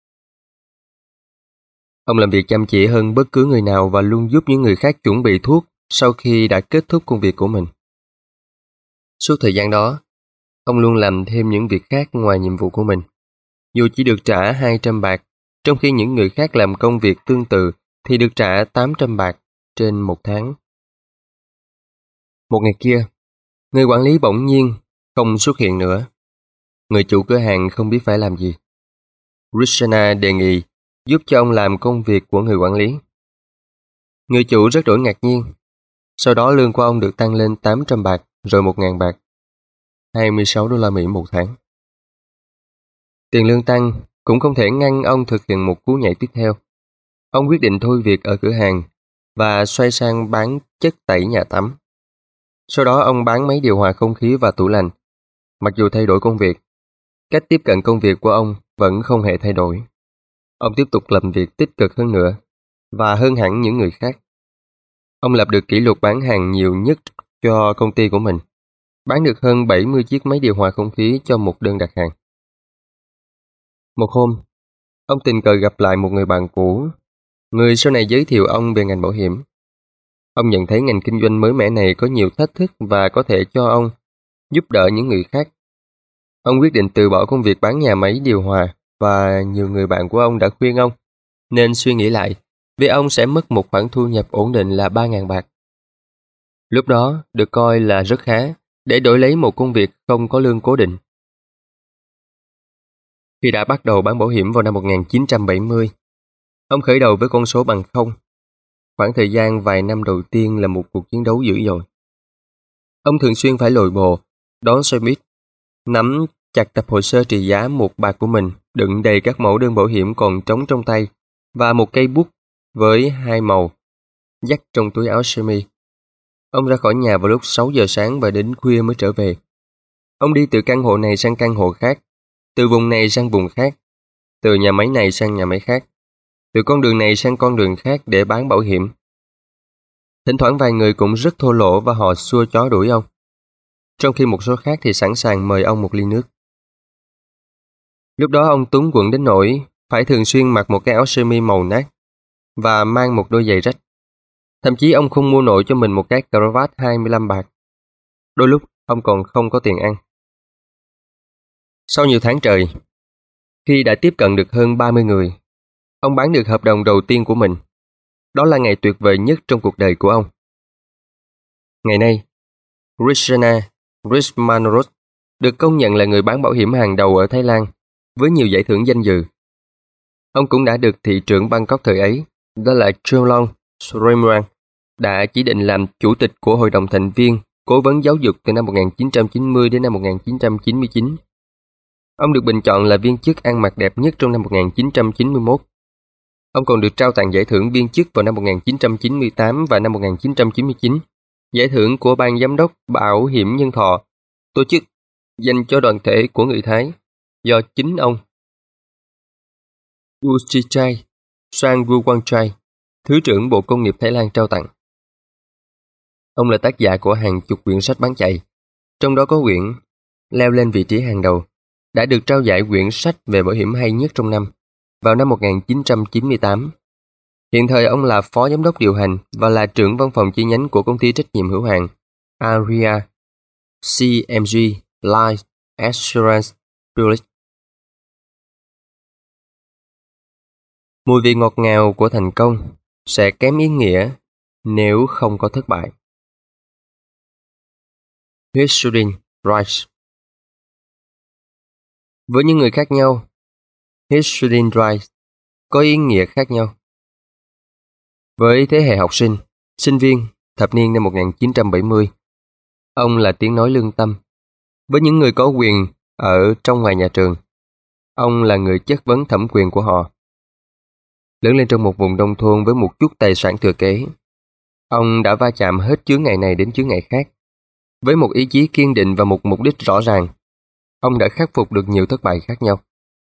Ông làm việc chăm chỉ hơn bất cứ người nào và luôn giúp những người khác chuẩn bị thuốc sau khi đã kết thúc công việc của mình. Suốt thời gian đó, ông luôn làm thêm những việc khác ngoài nhiệm vụ của mình, dù chỉ được trả 200 bạc, trong khi những người khác làm công việc tương tự thì được trả 800 bạc trên một tháng. Một ngày kia, người quản lý bỗng nhiên không xuất hiện nữa. Người chủ cửa hàng không biết phải làm gì. Krishna đề nghị giúp cho ông làm công việc của người quản lý. Người chủ rất đổi ngạc nhiên. Sau đó lương của ông được tăng lên 800 bạc, rồi 1.000 bạc, 26 đô la Mỹ một tháng. Tiền lương tăng cũng không thể ngăn ông thực hiện một cú nhảy tiếp theo. Ông quyết định thôi việc ở cửa hàng và xoay sang bán chất tẩy nhà tắm. Sau đó ông bán máy điều hòa không khí và tủ lạnh. Mặc dù thay đổi công việc, cách tiếp cận công việc của ông vẫn không hề thay đổi. Ông tiếp tục làm việc tích cực hơn nữa và hơn hẳn những người khác. Ông lập được kỷ lục bán hàng nhiều nhất cho công ty của mình, bán được hơn 70 chiếc máy điều hòa không khí cho một đơn đặt hàng. Một hôm, ông tình cờ gặp lại một người bạn cũ, người sau này giới thiệu ông về ngành bảo hiểm. Ông nhận thấy ngành kinh doanh mới mẻ này có nhiều thách thức và có thể cho ông giúp đỡ những người khác. Ông quyết định từ bỏ công việc bán nhà máy điều hòa và nhiều người bạn của ông đã khuyên ông nên suy nghĩ lại, vì ông sẽ mất một khoản thu nhập ổn định là 3.000 bạc. Lúc đó được coi là rất khá để đổi lấy một công việc không có lương cố định. Khi đã bắt đầu bán bảo hiểm vào năm 1970, ông khởi đầu với con số bằng không. Khoảng thời gian vài năm đầu tiên là một cuộc chiến đấu dữ dội. Ông thường xuyên phải lội bộ, đón xe buýt, nắm chặt tập hồ sơ trị giá 1 bạc của mình, đựng đầy các mẫu đơn bảo hiểm còn trống trong tay và một cây bút với 2 màu dắt trong túi áo sơ mi. Ông ra khỏi nhà vào lúc 6 giờ sáng và đến khuya mới trở về. Ông đi từ căn hộ này sang căn hộ khác, từ vùng này sang vùng khác, từ nhà máy này sang nhà máy khác, từ con đường này sang con đường khác để bán bảo hiểm. Thỉnh thoảng vài người cũng rất thô lỗ và họ xua chó đuổi ông, trong khi một số khác thì sẵn sàng mời ông một ly nước. Lúc đó ông túng quẫn đến nỗi phải thường xuyên mặc một cái áo sơ mi màu nát và mang một đôi giày rách. Thậm chí ông không mua nổi cho mình một cái cravat 25 bạc. Đôi lúc ông còn không có tiền ăn. Sau nhiều tháng trời, khi đã tiếp cận được hơn 30 người, ông bán được hợp đồng đầu tiên của mình. Đó là ngày tuyệt vời nhất trong cuộc đời của ông. Ngày nay, Krishna Krishnamurthy được công nhận là người bán bảo hiểm hàng đầu ở Thái Lan với nhiều giải thưởng danh dự. Ông cũng đã được thị trưởng Bangkok thời ấy, đó là Chulalong Srimang, đã chỉ định làm chủ tịch của Hội đồng thành viên cố vấn giáo dục từ năm 1990 đến năm 1999. Ông được bình chọn là viên chức ăn mặc đẹp nhất trong năm 1991. Ông còn được trao tặng giải thưởng viên chức vào năm 1998 và năm 1999, giải thưởng của Ban Giám đốc Bảo hiểm Nhân thọ, tổ chức dành cho đoàn thể của người Thái, do chính ông Uchichai Sangguwangchai, Thứ trưởng Bộ Công nghiệp Thái Lan trao tặng. Ông là tác giả của hàng chục quyển sách bán chạy, trong đó có quyển leo lên vị trí hàng đầu, đã được trao giải quyển sách về bảo hiểm hay nhất trong năm, vào năm 1998. Hiện thời ông là phó giám đốc điều hành và là trưởng văn phòng chi nhánh của công ty trách nhiệm hữu hạn Aria CMG Life Assurance Public. Mùi vị ngọt ngào của thành công sẽ kém ý nghĩa nếu không có thất bại. His shooting right. Với những người khác nhau, his shooting right có ý nghĩa khác nhau. Với thế hệ học sinh, sinh viên, thập niên năm 1970, ông là tiếng nói lương tâm. Với những người có quyền ở trong ngoài nhà trường, ông là người chất vấn thẩm quyền của họ. Lớn lên trong một vùng nông thôn với một chút tài sản thừa kế, ông đã va chạm hết chướng ngại này đến chướng ngại khác. Với một ý chí kiên định và một mục đích rõ ràng, ông đã khắc phục được nhiều thất bại khác nhau.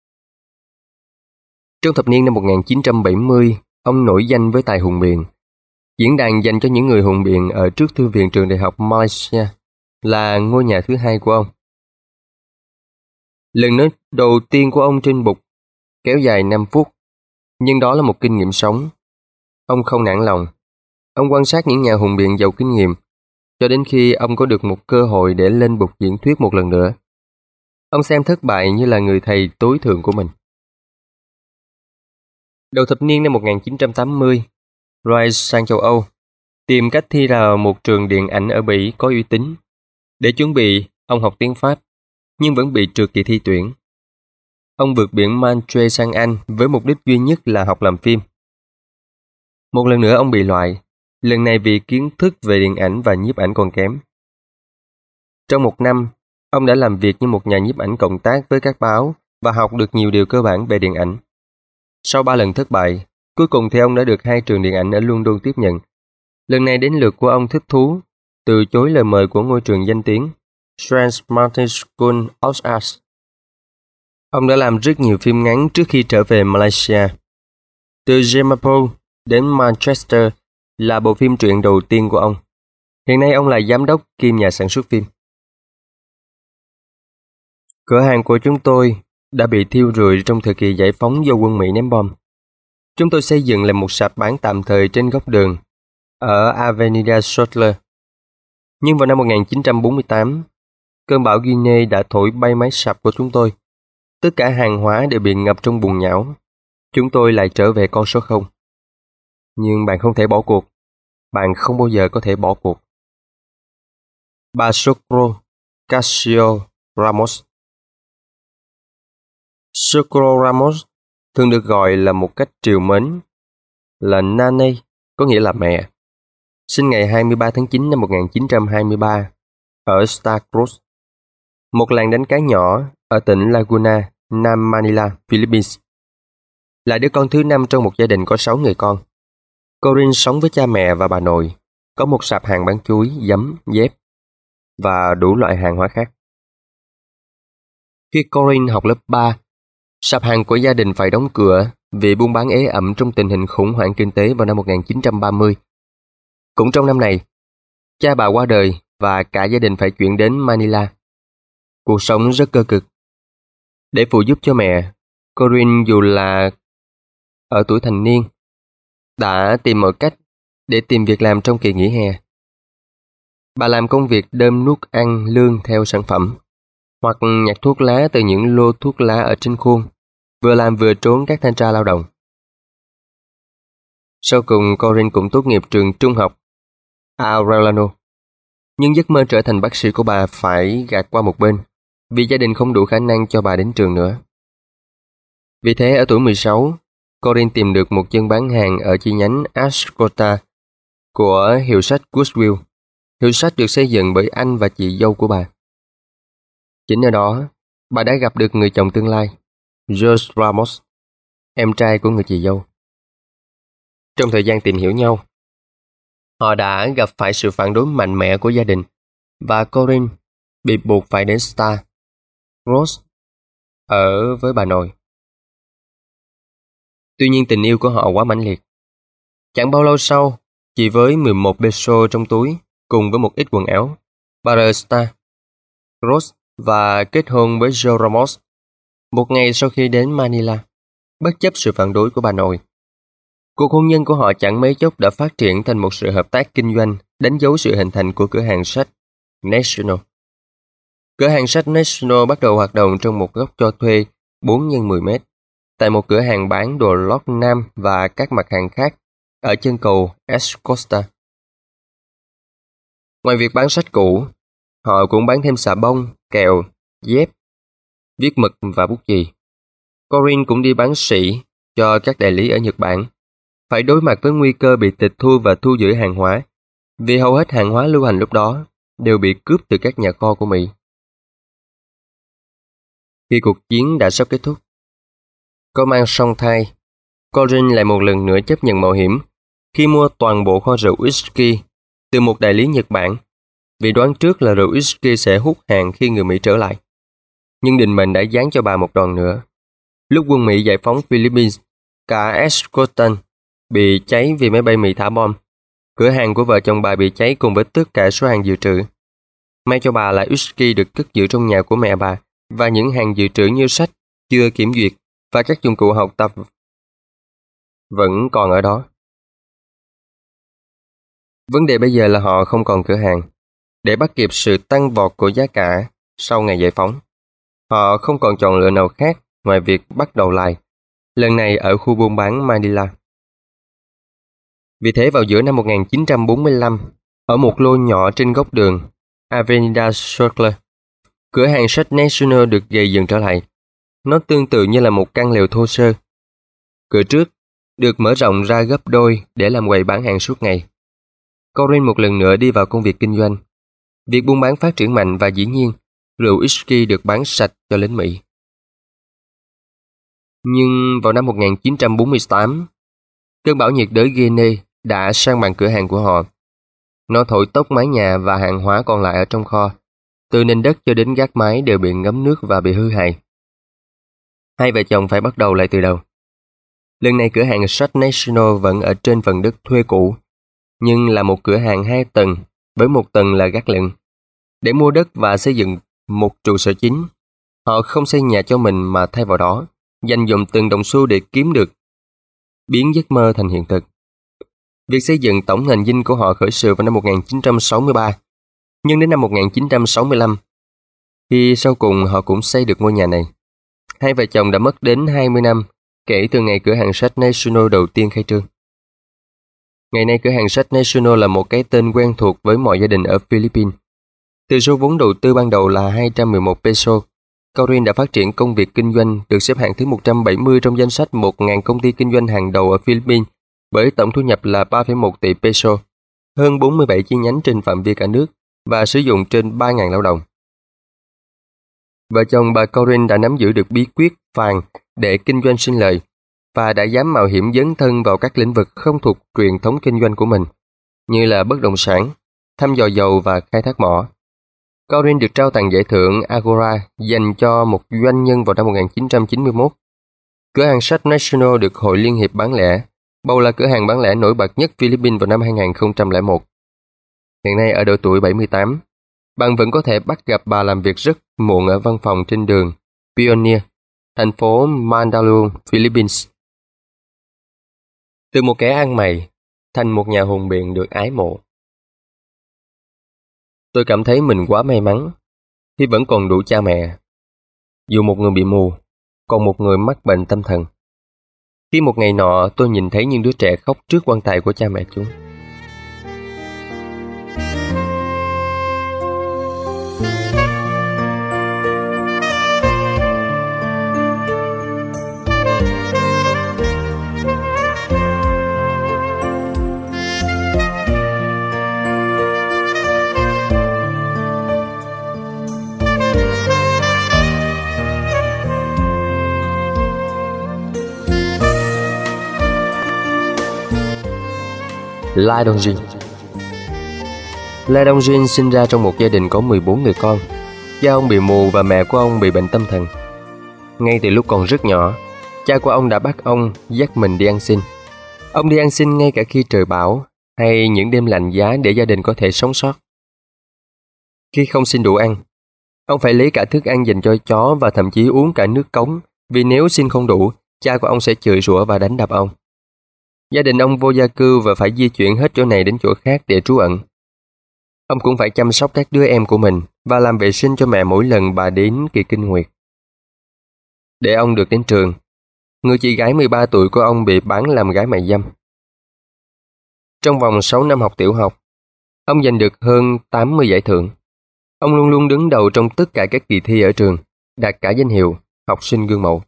Trong thập niên năm 1970, ông nổi danh với tài hùng biện. Diễn đàn dành cho những người hùng biện ở trước thư viện trường đại học Malaysia là ngôi nhà thứ hai của ông. Lần nói đầu tiên của ông trên bục kéo dài 5 phút, nhưng đó là một kinh nghiệm sống. Ông không nản lòng. Ông quan sát những nhà hùng biện giàu kinh nghiệm, cho đến khi ông có được một cơ hội để lên bục diễn thuyết một lần nữa. Ông xem thất bại như là người thầy tối thượng của mình. Đầu thập niên năm 1980, Rice sang châu Âu, tìm cách thi vào một trường điện ảnh ở Bỉ có uy tín. Để chuẩn bị, ông học tiếng Pháp, nhưng vẫn bị trượt kỳ thi tuyển. Ông vượt biển Manche sang Anh với mục đích duy nhất là học làm phim. Một lần nữa ông bị loại, lần này vì kiến thức về điện ảnh và nhiếp ảnh còn kém. Trong một năm, ông đã làm việc như một nhà nhiếp ảnh cộng tác với các báo và học được nhiều điều cơ bản về điện ảnh. Sau 3 lần thất bại, cuối cùng thì ông đã được 2 trường điện ảnh ở London tiếp nhận. Lần này đến lượt của ông thích thú, từ chối lời mời của ngôi trường danh tiếng, Trans Mountain School of Arts. Ông đã làm rất nhiều phim ngắn trước khi trở về Malaysia. Từ Jemapur đến Manchester là bộ phim truyện đầu tiên của ông. Hiện nay ông là giám đốc kiêm nhà sản xuất phim. Cửa hàng của chúng tôi đã bị thiêu rụi trong thời kỳ giải phóng do quân Mỹ ném bom. Chúng tôi xây dựng lại một sạp bán tạm thời trên góc đường ở Avenida Sutler. Nhưng vào năm 1948, cơn bão Guinea đã thổi bay máy sạp của chúng tôi. Tất cả hàng hóa đều bị ngập trong bùn nhão. Chúng tôi lại trở về con số 0. Nhưng bạn không thể bỏ cuộc. Bạn không bao giờ có thể bỏ cuộc. Bà Socorro Casio Ramos. Socorro Ramos thường được gọi là một cách trìu mến là Nane, có nghĩa là mẹ. Sinh ngày 23 tháng 9 năm 1923 ở Star Cruz, một làng đánh cá nhỏ ở tỉnh Laguna, Nam Manila, Philippines. Là đứa con thứ 5 trong một gia đình có 6 người con. Corinne sống với cha mẹ và bà nội, có một sạp hàng bán chuối, giấm, dép và đủ loại hàng hóa khác. Khi Corinne học lớp 3, sạp hàng của gia đình phải đóng cửa vì buôn bán ế ẩm trong tình hình khủng hoảng kinh tế vào năm 1930. Cũng trong năm này, cha bà qua đời và cả gia đình phải chuyển đến Manila. Cuộc sống rất cơ cực. Để phụ giúp cho mẹ, Corinne dù là ở tuổi thành niên, đã tìm mọi cách để tìm việc làm trong kỳ nghỉ hè. Bà làm công việc đơm nuốt ăn lương theo sản phẩm, hoặc nhặt thuốc lá từ những lô thuốc lá ở trên khuôn, vừa làm vừa trốn các thanh tra lao động. Sau cùng, Corinne cũng tốt nghiệp trường trung học Aurelano. Nhưng giấc mơ trở thành bác sĩ của bà phải gạt qua một bên, vì gia đình không đủ khả năng cho bà đến trường nữa. Vì thế, ở tuổi 16, Corinne tìm được một chân bán hàng ở chi nhánh Ascota của hiệu sách Goodwill. Hiệu sách được xây dựng bởi anh và chị dâu của bà. Chính ở đó, bà đã gặp được người chồng tương lai, George Ramos, em trai của người chị dâu. Trong thời gian tìm hiểu nhau, họ đã gặp phải sự phản đối mạnh mẽ của gia đình và Corinne bị buộc phải đến Star Rose ở với bà nội. Tuy nhiên tình yêu của họ quá mãnh liệt. Chẳng bao lâu sau, chỉ với 11 peso trong túi cùng với một ít quần áo, bà rời Star Rose và kết hôn với Joe Ramos một ngày sau khi đến Manila, bất chấp sự phản đối của bà nội. Cuộc hôn nhân của họ chẳng mấy chốc đã phát triển thành một sự hợp tác kinh doanh, đánh dấu sự hình thành của cửa hàng sách National. Cửa hàng sách National bắt đầu hoạt động trong một góc cho thuê 4 x 10 mét, tại một cửa hàng bán đồ lót nam và các mặt hàng khác ở chân cầu Escosta. Ngoài việc bán sách cũ, họ cũng bán thêm xà bông, kẹo, dép, viết mực và bút chì. Corinne cũng đi bán sỉ cho các đại lý ở Nhật Bản, phải đối mặt với nguy cơ bị tịch thu và thu giữ hàng hóa, vì hầu hết hàng hóa lưu hành lúc đó đều bị cướp từ các nhà kho của Mỹ. Khi cuộc chiến đã sắp kết thúc, có mang song thai, Corinne lại một lần nữa chấp nhận mạo hiểm khi mua toàn bộ kho rượu whisky từ một đại lý Nhật Bản, vì đoán trước là rượu whisky sẽ hút hàng khi người Mỹ trở lại. Nhưng định mệnh đã giáng cho bà một đòn nữa. Lúc quân Mỹ giải phóng Philippines, cả Escotan bị cháy vì máy bay Mỹ thả bom. Cửa hàng của vợ chồng bà bị cháy cùng với tất cả số hàng dự trữ. May cho bà là whisky được cất giữ trong nhà của mẹ bà và những hàng dự trữ như sách chưa kiểm duyệt và các dụng cụ học tập vẫn còn ở đó. Vấn đề bây giờ là họ không còn cửa hàng. Để bắt kịp sự tăng vọt của giá cả sau ngày giải phóng, họ không còn chọn lựa nào khác ngoài việc bắt đầu lại, lần này ở khu buôn bán Manila. Vì thế vào giữa năm 1945, ở một lô nhỏ trên góc đường Avenida Circle, cửa hàng sách National được gây dựng trở lại. Nó tương tự như là một căn lều thô sơ. Cửa trước được mở rộng ra gấp đôi để làm quầy bán hàng suốt ngày. Corinne một lần nữa đi vào công việc kinh doanh. Việc buôn bán phát triển mạnh và dĩ nhiên, rượu whisky được bán sạch cho lính Mỹ. Nhưng vào năm 1948, cơn bão nhiệt đới Gene đã san bằng cửa hàng của họ. Nó thổi tốc mái nhà và hàng hóa còn lại ở trong kho. Từ nền đất cho đến gác mái đều bị ngấm nước và bị hư hại. Hai vợ chồng phải bắt đầu lại từ đầu. Lần này cửa hàng sách National vẫn ở trên phần đất thuê cũ, nhưng là một cửa hàng 2 tầng với một tầng là gác lửng. Để mua đất và xây dựng một trụ sở chính, họ không xây nhà cho mình mà thay vào đó, dành dụm từng đồng xu để kiếm được, biến giấc mơ thành hiện thực. Việc xây dựng tổng nền dinh của họ khởi sự vào năm 1963, nhưng đến năm 1965, khi sau cùng họ cũng xây được ngôi nhà này. Hai vợ chồng đã mất đến 20 năm kể từ ngày cửa hàng sách National đầu tiên khai trương. Ngày nay cửa hàng sách National là một cái tên quen thuộc với mọi gia đình ở Philippines. Từ số vốn đầu tư ban đầu là 211 peso, Corinne đã phát triển công việc kinh doanh, được xếp hạng thứ 170 trong danh sách 1.000 công ty kinh doanh hàng đầu ở Philippines với tổng thu nhập là 3,1 tỷ peso, hơn 47 chi nhánh trên phạm vi cả nước và sử dụng trên 3.000 lao động. Vợ chồng bà Corinne đã nắm giữ được bí quyết vàng để kinh doanh sinh lợi và đã dám mạo hiểm dấn thân vào các lĩnh vực không thuộc truyền thống kinh doanh của mình, như là bất động sản, thăm dò dầu và khai thác mỏ. Corinne được trao tặng giải thưởng Agora dành cho một doanh nhân vào năm 1991. Cửa hàng sách National được Hội Liên hiệp bán lẻ bầu là cửa hàng bán lẻ nổi bật nhất Philippines vào năm 2001. Hiện nay ở độ tuổi 78, bạn vẫn có thể bắt gặp bà làm việc rất muộn ở văn phòng trên đường Pioneer, thành phố Mandaluyong, Philippines. Từ một kẻ ăn mày thành một nhà hùng biện được ái mộ. Tôi cảm thấy mình quá may mắn khi vẫn còn đủ cha mẹ. Dù một người bị mù, còn một người mắc bệnh tâm thần. Khi một ngày nọ tôi nhìn thấy những đứa trẻ khóc trước quan tài của cha mẹ chúng. La Dongjin. La Dongjin sinh ra trong một gia đình có 14 người con. Cha ông bị mù và mẹ của ông bị bệnh tâm thần. Ngay từ lúc còn rất nhỏ, cha của ông đã bắt ông dắt mình đi ăn xin. Ông đi ăn xin ngay cả khi trời bão hay những đêm lạnh giá để gia đình có thể sống sót. Khi không xin đủ ăn, ông phải lấy cả thức ăn dành cho chó và thậm chí uống cả nước cống, vì nếu xin không đủ, cha của ông sẽ chửi rủa và đánh đập ông. Gia đình ông vô gia cư và phải di chuyển hết chỗ này đến chỗ khác để trú ẩn. Ông cũng phải chăm sóc các đứa em của mình và làm vệ sinh cho mẹ mỗi lần bà đến kỳ kinh nguyệt. Để ông được đến trường, người chị gái 13 tuổi của ông bị bán làm gái mại dâm. Trong vòng 6 năm học tiểu học, ông giành được hơn 80 giải thưởng. Ông luôn luôn đứng đầu trong tất cả các kỳ thi ở trường, đạt cả danh hiệu học sinh gương mẫu.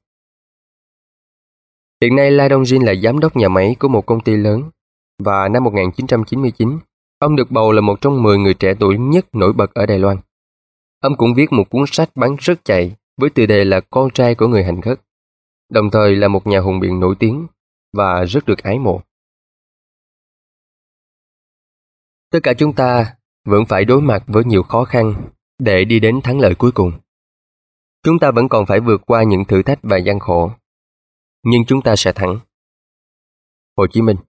Hiện nay La Dong-jin là giám đốc nhà máy của một công ty lớn, và năm 1999, ông được bầu là một trong 10 người trẻ tuổi nhất nổi bật ở Đài Loan. Ông cũng viết một cuốn sách bán rất chạy với tiêu đề là Con trai của người hành khất, đồng thời là một nhà hùng biện nổi tiếng và rất được ái mộ. Tất cả chúng ta vẫn phải đối mặt với nhiều khó khăn để đi đến thắng lợi cuối cùng. Chúng ta vẫn còn phải vượt qua những thử thách và gian khổ, nhưng chúng ta sẽ thắng. Hồ Chí Minh.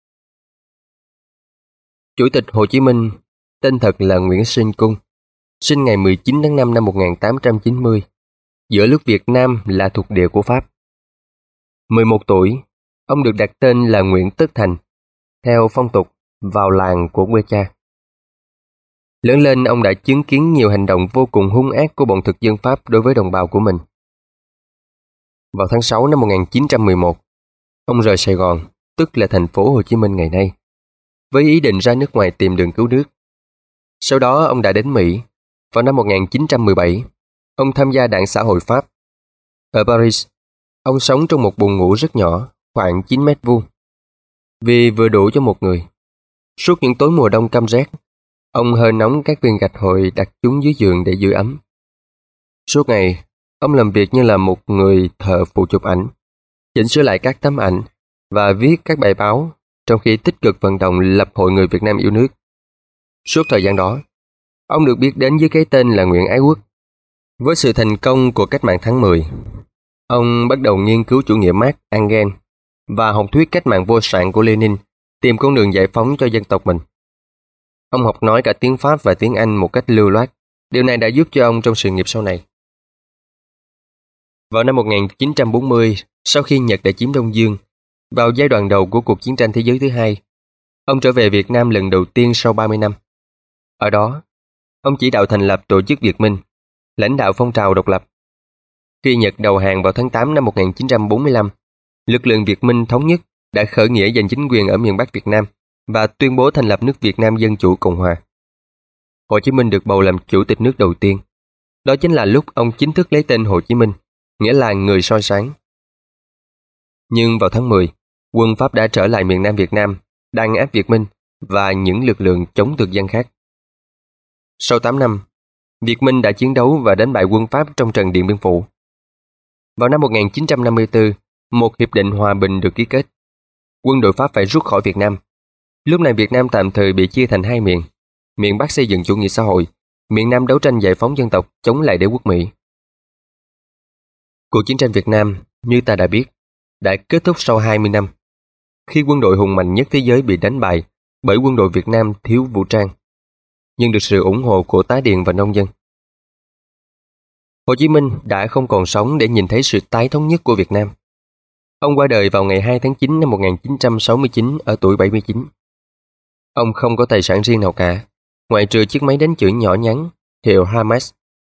Chủ tịch Hồ Chí Minh tên thật là Nguyễn Sinh Cung, sinh ngày 19 tháng 5 năm 1890, giữa lúc Việt Nam là thuộc địa của Pháp. 11 tuổi, ông được đặt tên là Nguyễn Tất Thành, theo phong tục vào làng của quê cha. Lớn lên, ông đã chứng kiến nhiều hành động vô cùng hung ác của bọn thực dân Pháp đối với đồng bào của mình. Vào tháng 6 năm 1911, ông rời Sài Gòn, tức là thành phố Hồ Chí Minh ngày nay, với ý định ra nước ngoài tìm đường cứu nước. Sau đó ông đã đến Mỹ. Vào năm 1917, ông tham gia Đảng Xã hội Pháp. Ở Paris, ông sống trong một buồng ngủ rất nhỏ, khoảng 9 mét vuông, vì vừa đủ cho một người. Suốt những tối mùa đông căm rét, ông hơ nóng các viên gạch hồi đặt chúng dưới giường để giữ ấm. Suốt ngày, ông làm việc như là một người thợ phụ chụp ảnh, chỉnh sửa lại các tấm ảnh và viết các bài báo, trong khi tích cực vận động lập Hội Người Việt Nam yêu nước. Suốt thời gian đó, ông được biết đến dưới cái tên là Nguyễn Ái Quốc. Với sự thành công của cách mạng tháng 10, ông bắt đầu nghiên cứu chủ nghĩa Mác, Engel và học thuyết cách mạng vô sản của Lenin, tìm con đường giải phóng cho dân tộc mình. Ông học nói cả tiếng Pháp và tiếng Anh một cách lưu loát. Điều này đã giúp cho ông trong sự nghiệp sau này. Vào năm 1940, sau khi Nhật đã chiếm Đông Dương, vào giai đoạn đầu của cuộc chiến tranh thế giới thứ hai, ông trở về Việt Nam lần đầu tiên sau 30 năm. Ở đó, ông chỉ đạo thành lập tổ chức Việt Minh, lãnh đạo phong trào độc lập. Khi Nhật đầu hàng vào tháng 8 năm 1945, lực lượng Việt Minh thống nhất đã khởi nghĩa giành chính quyền ở miền Bắc Việt Nam và tuyên bố thành lập nước Việt Nam Dân Chủ Cộng Hòa. Hồ Chí Minh được bầu làm chủ tịch nước đầu tiên. Đó chính là lúc ông chính thức lấy tên Hồ Chí Minh, nghĩa là người soi sáng. Nhưng vào tháng 10, quân Pháp đã trở lại miền Nam Việt Nam, đàn áp Việt Minh và những lực lượng chống thực dân khác. Sau 8 năm, Việt Minh đã chiến đấu và đánh bại quân Pháp trong trận Điện Biên Phủ. Vào năm 1954, một hiệp định hòa bình được ký kết. Quân đội Pháp phải rút khỏi Việt Nam. Lúc này Việt Nam tạm thời bị chia thành hai miền. Miền Bắc xây dựng chủ nghĩa xã hội, miền Nam đấu tranh giải phóng dân tộc chống lại đế quốc Mỹ. Cuộc chiến tranh Việt Nam, như ta đã biết, đã kết thúc sau 20 năm, khi quân đội hùng mạnh nhất thế giới bị đánh bại bởi quân đội Việt Nam thiếu vũ trang, nhưng được sự ủng hộ của tá điền và nông dân. Hồ Chí Minh đã không còn sống để nhìn thấy sự tái thống nhất của Việt Nam. Ông qua đời vào ngày 2 tháng 9 năm 1969 ở tuổi 79. Ông không có tài sản riêng nào cả, ngoại trừ chiếc máy đánh chữ nhỏ nhắn hiệu Hermes.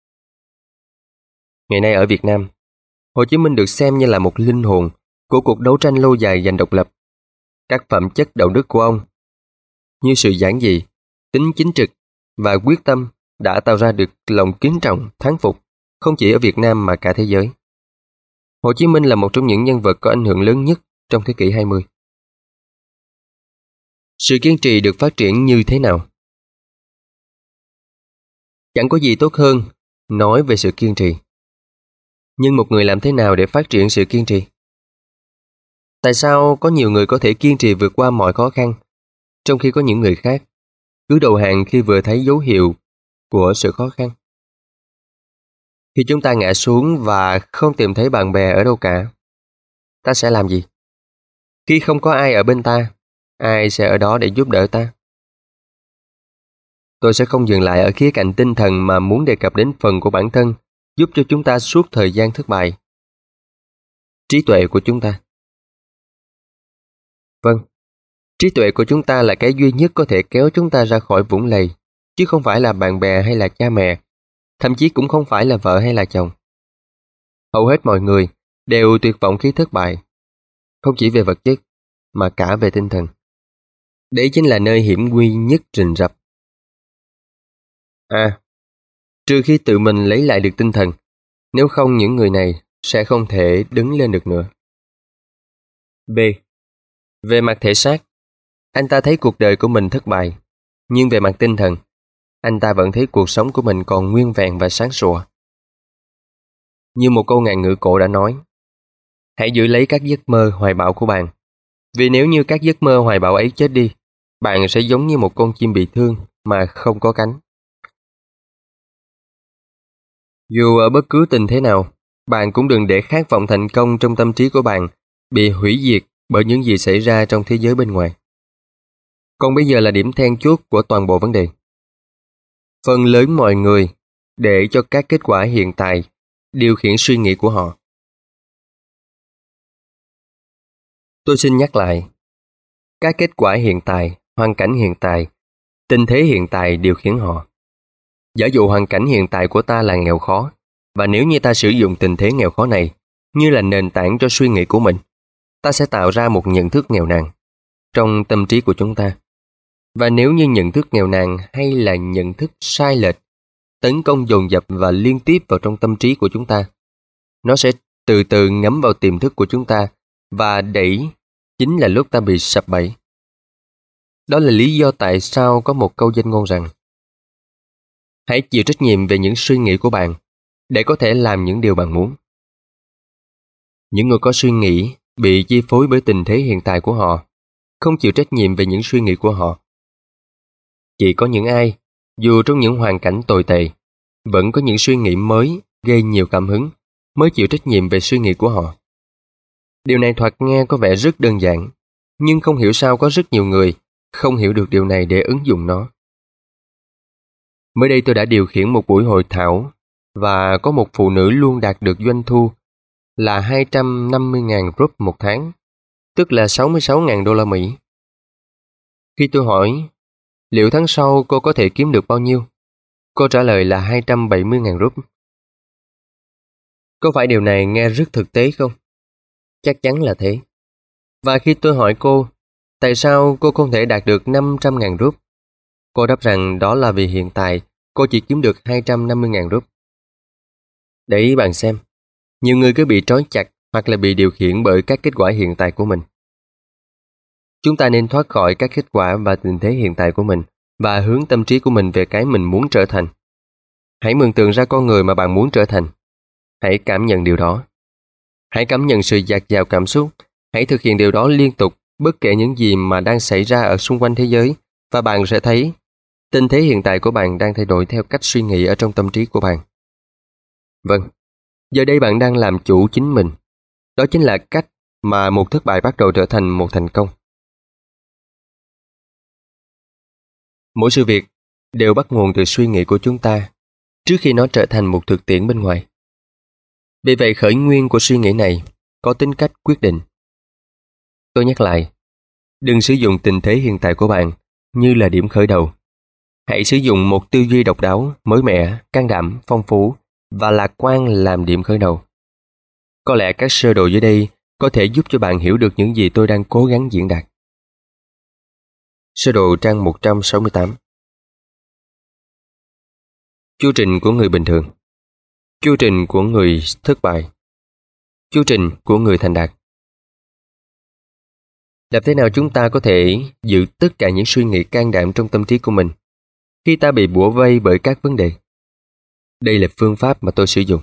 Ngày nay ở Việt Nam, Hồ Chí Minh được xem như là một linh hồn của cuộc đấu tranh lâu dài giành độc lập. Các phẩm chất đạo đức của ông, như sự giản dị, tính chính trực và quyết tâm, đã tạo ra được lòng kính trọng, thán phục, không chỉ ở Việt Nam mà cả thế giới. Hồ Chí Minh là một trong những nhân vật có ảnh hưởng lớn nhất trong thế kỷ 20. Sự kiên trì được phát triển như thế nào? Chẳng có gì tốt hơn nói về sự kiên trì. Nhưng một người làm thế nào để phát triển sự kiên trì? Tại sao có nhiều người có thể kiên trì vượt qua mọi khó khăn, trong khi có những người khác cứ đầu hàng khi vừa thấy dấu hiệu của sự khó khăn? Khi chúng ta ngã xuống và không tìm thấy bạn bè ở đâu cả, ta sẽ làm gì? Khi không có ai ở bên ta, ai sẽ ở đó để giúp đỡ ta? Tôi sẽ không dừng lại ở khía cạnh tinh thần mà muốn đề cập đến phần của bản thân giúp cho chúng ta suốt thời gian thất bại. Trí tuệ của chúng ta. Vâng, trí tuệ của chúng ta là cái duy nhất có thể kéo chúng ta ra khỏi vũng lầy, chứ không phải là bạn bè hay là cha mẹ, thậm chí cũng không phải là vợ hay là chồng. Hầu hết mọi người đều tuyệt vọng khi thất bại, không chỉ về vật chất mà cả về tinh thần. Đấy chính là nơi hiểm nguy nhất rình rập. Trừ khi tự mình lấy lại được tinh thần, nếu không những người này sẽ không thể đứng lên được nữa. B. Về mặt thể xác, anh ta thấy cuộc đời của mình thất bại, nhưng về mặt tinh thần, anh ta vẫn thấy cuộc sống của mình còn nguyên vẹn và sáng sủa. Như một câu ngạn ngữ cổ đã nói, hãy giữ lấy các giấc mơ hoài bão của bạn, vì nếu như các giấc mơ hoài bão ấy chết đi, bạn sẽ giống như một con chim bị thương mà không có cánh. Dù ở bất cứ tình thế nào, bạn cũng đừng để khát vọng thành công trong tâm trí của bạn bị hủy diệt bởi những gì xảy ra trong thế giới bên ngoài. Còn bây giờ là điểm then chốt của toàn bộ vấn đề. Phần lớn mọi người để cho các kết quả hiện tại điều khiển suy nghĩ của họ. Tôi xin nhắc lại, các kết quả hiện tại, hoàn cảnh hiện tại, tình thế hiện tại điều khiển họ. Giả dụ hoàn cảnh hiện tại của ta là nghèo khó, và nếu như ta sử dụng tình thế nghèo khó này như là nền tảng cho suy nghĩ của mình, ta sẽ tạo ra một nhận thức nghèo nàn trong tâm trí của chúng ta. Và nếu như nhận thức nghèo nàn hay là nhận thức sai lệch tấn công dồn dập và liên tiếp vào trong tâm trí của chúng ta, nó sẽ từ từ ngấm vào tiềm thức của chúng ta và đẩy chính là lúc ta bị sập bẫy. Đó là lý do tại sao có một câu danh ngôn rằng hãy chịu trách nhiệm về những suy nghĩ của bạn để có thể làm những điều bạn muốn. Những người có suy nghĩ bị chi phối bởi tình thế hiện tại của họ, không chịu trách nhiệm về những suy nghĩ của họ. Chỉ có những ai, dù trong những hoàn cảnh tồi tệ, vẫn có những suy nghĩ mới gây nhiều cảm hứng, mới chịu trách nhiệm về suy nghĩ của họ. Điều này thoạt nghe có vẻ rất đơn giản, nhưng không hiểu sao có rất nhiều người không hiểu được điều này để ứng dụng nó. Mới đây tôi đã điều khiển một buổi hội thảo và có một phụ nữ luôn đạt được doanh thu là 250.000 rúp một tháng, tức là 66.000 đô la Mỹ. Khi tôi hỏi, liệu tháng sau cô có thể kiếm được bao nhiêu? Cô trả lời là 270.000 rúp. Có phải điều này nghe rất thực tế không? Chắc chắn là thế. Và khi tôi hỏi cô, tại sao cô không thể đạt được 500.000 rúp? Cô đáp rằng đó là vì hiện tại cô chỉ kiếm được 250.000 rúp. Đấy bạn xem, nhiều người cứ bị trói chặt hoặc là bị điều khiển bởi các kết quả hiện tại của mình. Chúng ta nên thoát khỏi các kết quả và tình thế hiện tại của mình và hướng tâm trí của mình về cái mình muốn trở thành. Hãy mường tượng ra con người mà bạn muốn trở thành. Hãy cảm nhận điều đó. Hãy cảm nhận sự dạt dào cảm xúc. Hãy thực hiện điều đó liên tục, bất kể những gì mà đang xảy ra ở xung quanh thế giới, và bạn sẽ thấy tình thế hiện tại của bạn đang thay đổi theo cách suy nghĩ ở trong tâm trí của bạn. Vâng, giờ đây bạn đang làm chủ chính mình. Đó chính là cách mà một thất bại bắt đầu trở thành một thành công. Mỗi sự việc đều bắt nguồn từ suy nghĩ của chúng ta trước khi nó trở thành một thực tiễn bên ngoài. Vì vậy khởi nguyên của suy nghĩ này có tính cách quyết định. Tôi nhắc lại, đừng sử dụng tình thế hiện tại của bạn như là điểm khởi đầu. Hãy sử dụng một tư duy độc đáo, mới mẻ, can đảm, phong phú và lạc quan làm điểm khởi đầu. Có lẽ các sơ đồ dưới đây có thể giúp cho bạn hiểu được những gì tôi đang cố gắng diễn đạt. Sơ đồ trang 168. Chu trình của người bình thường. Chu trình của người thất bại. Chu trình của người thành đạt. Làm thế nào chúng ta có thể giữ tất cả những suy nghĩ can đảm trong tâm trí của mình khi ta bị bủa vây bởi các vấn đề? Đây là phương pháp mà tôi sử dụng.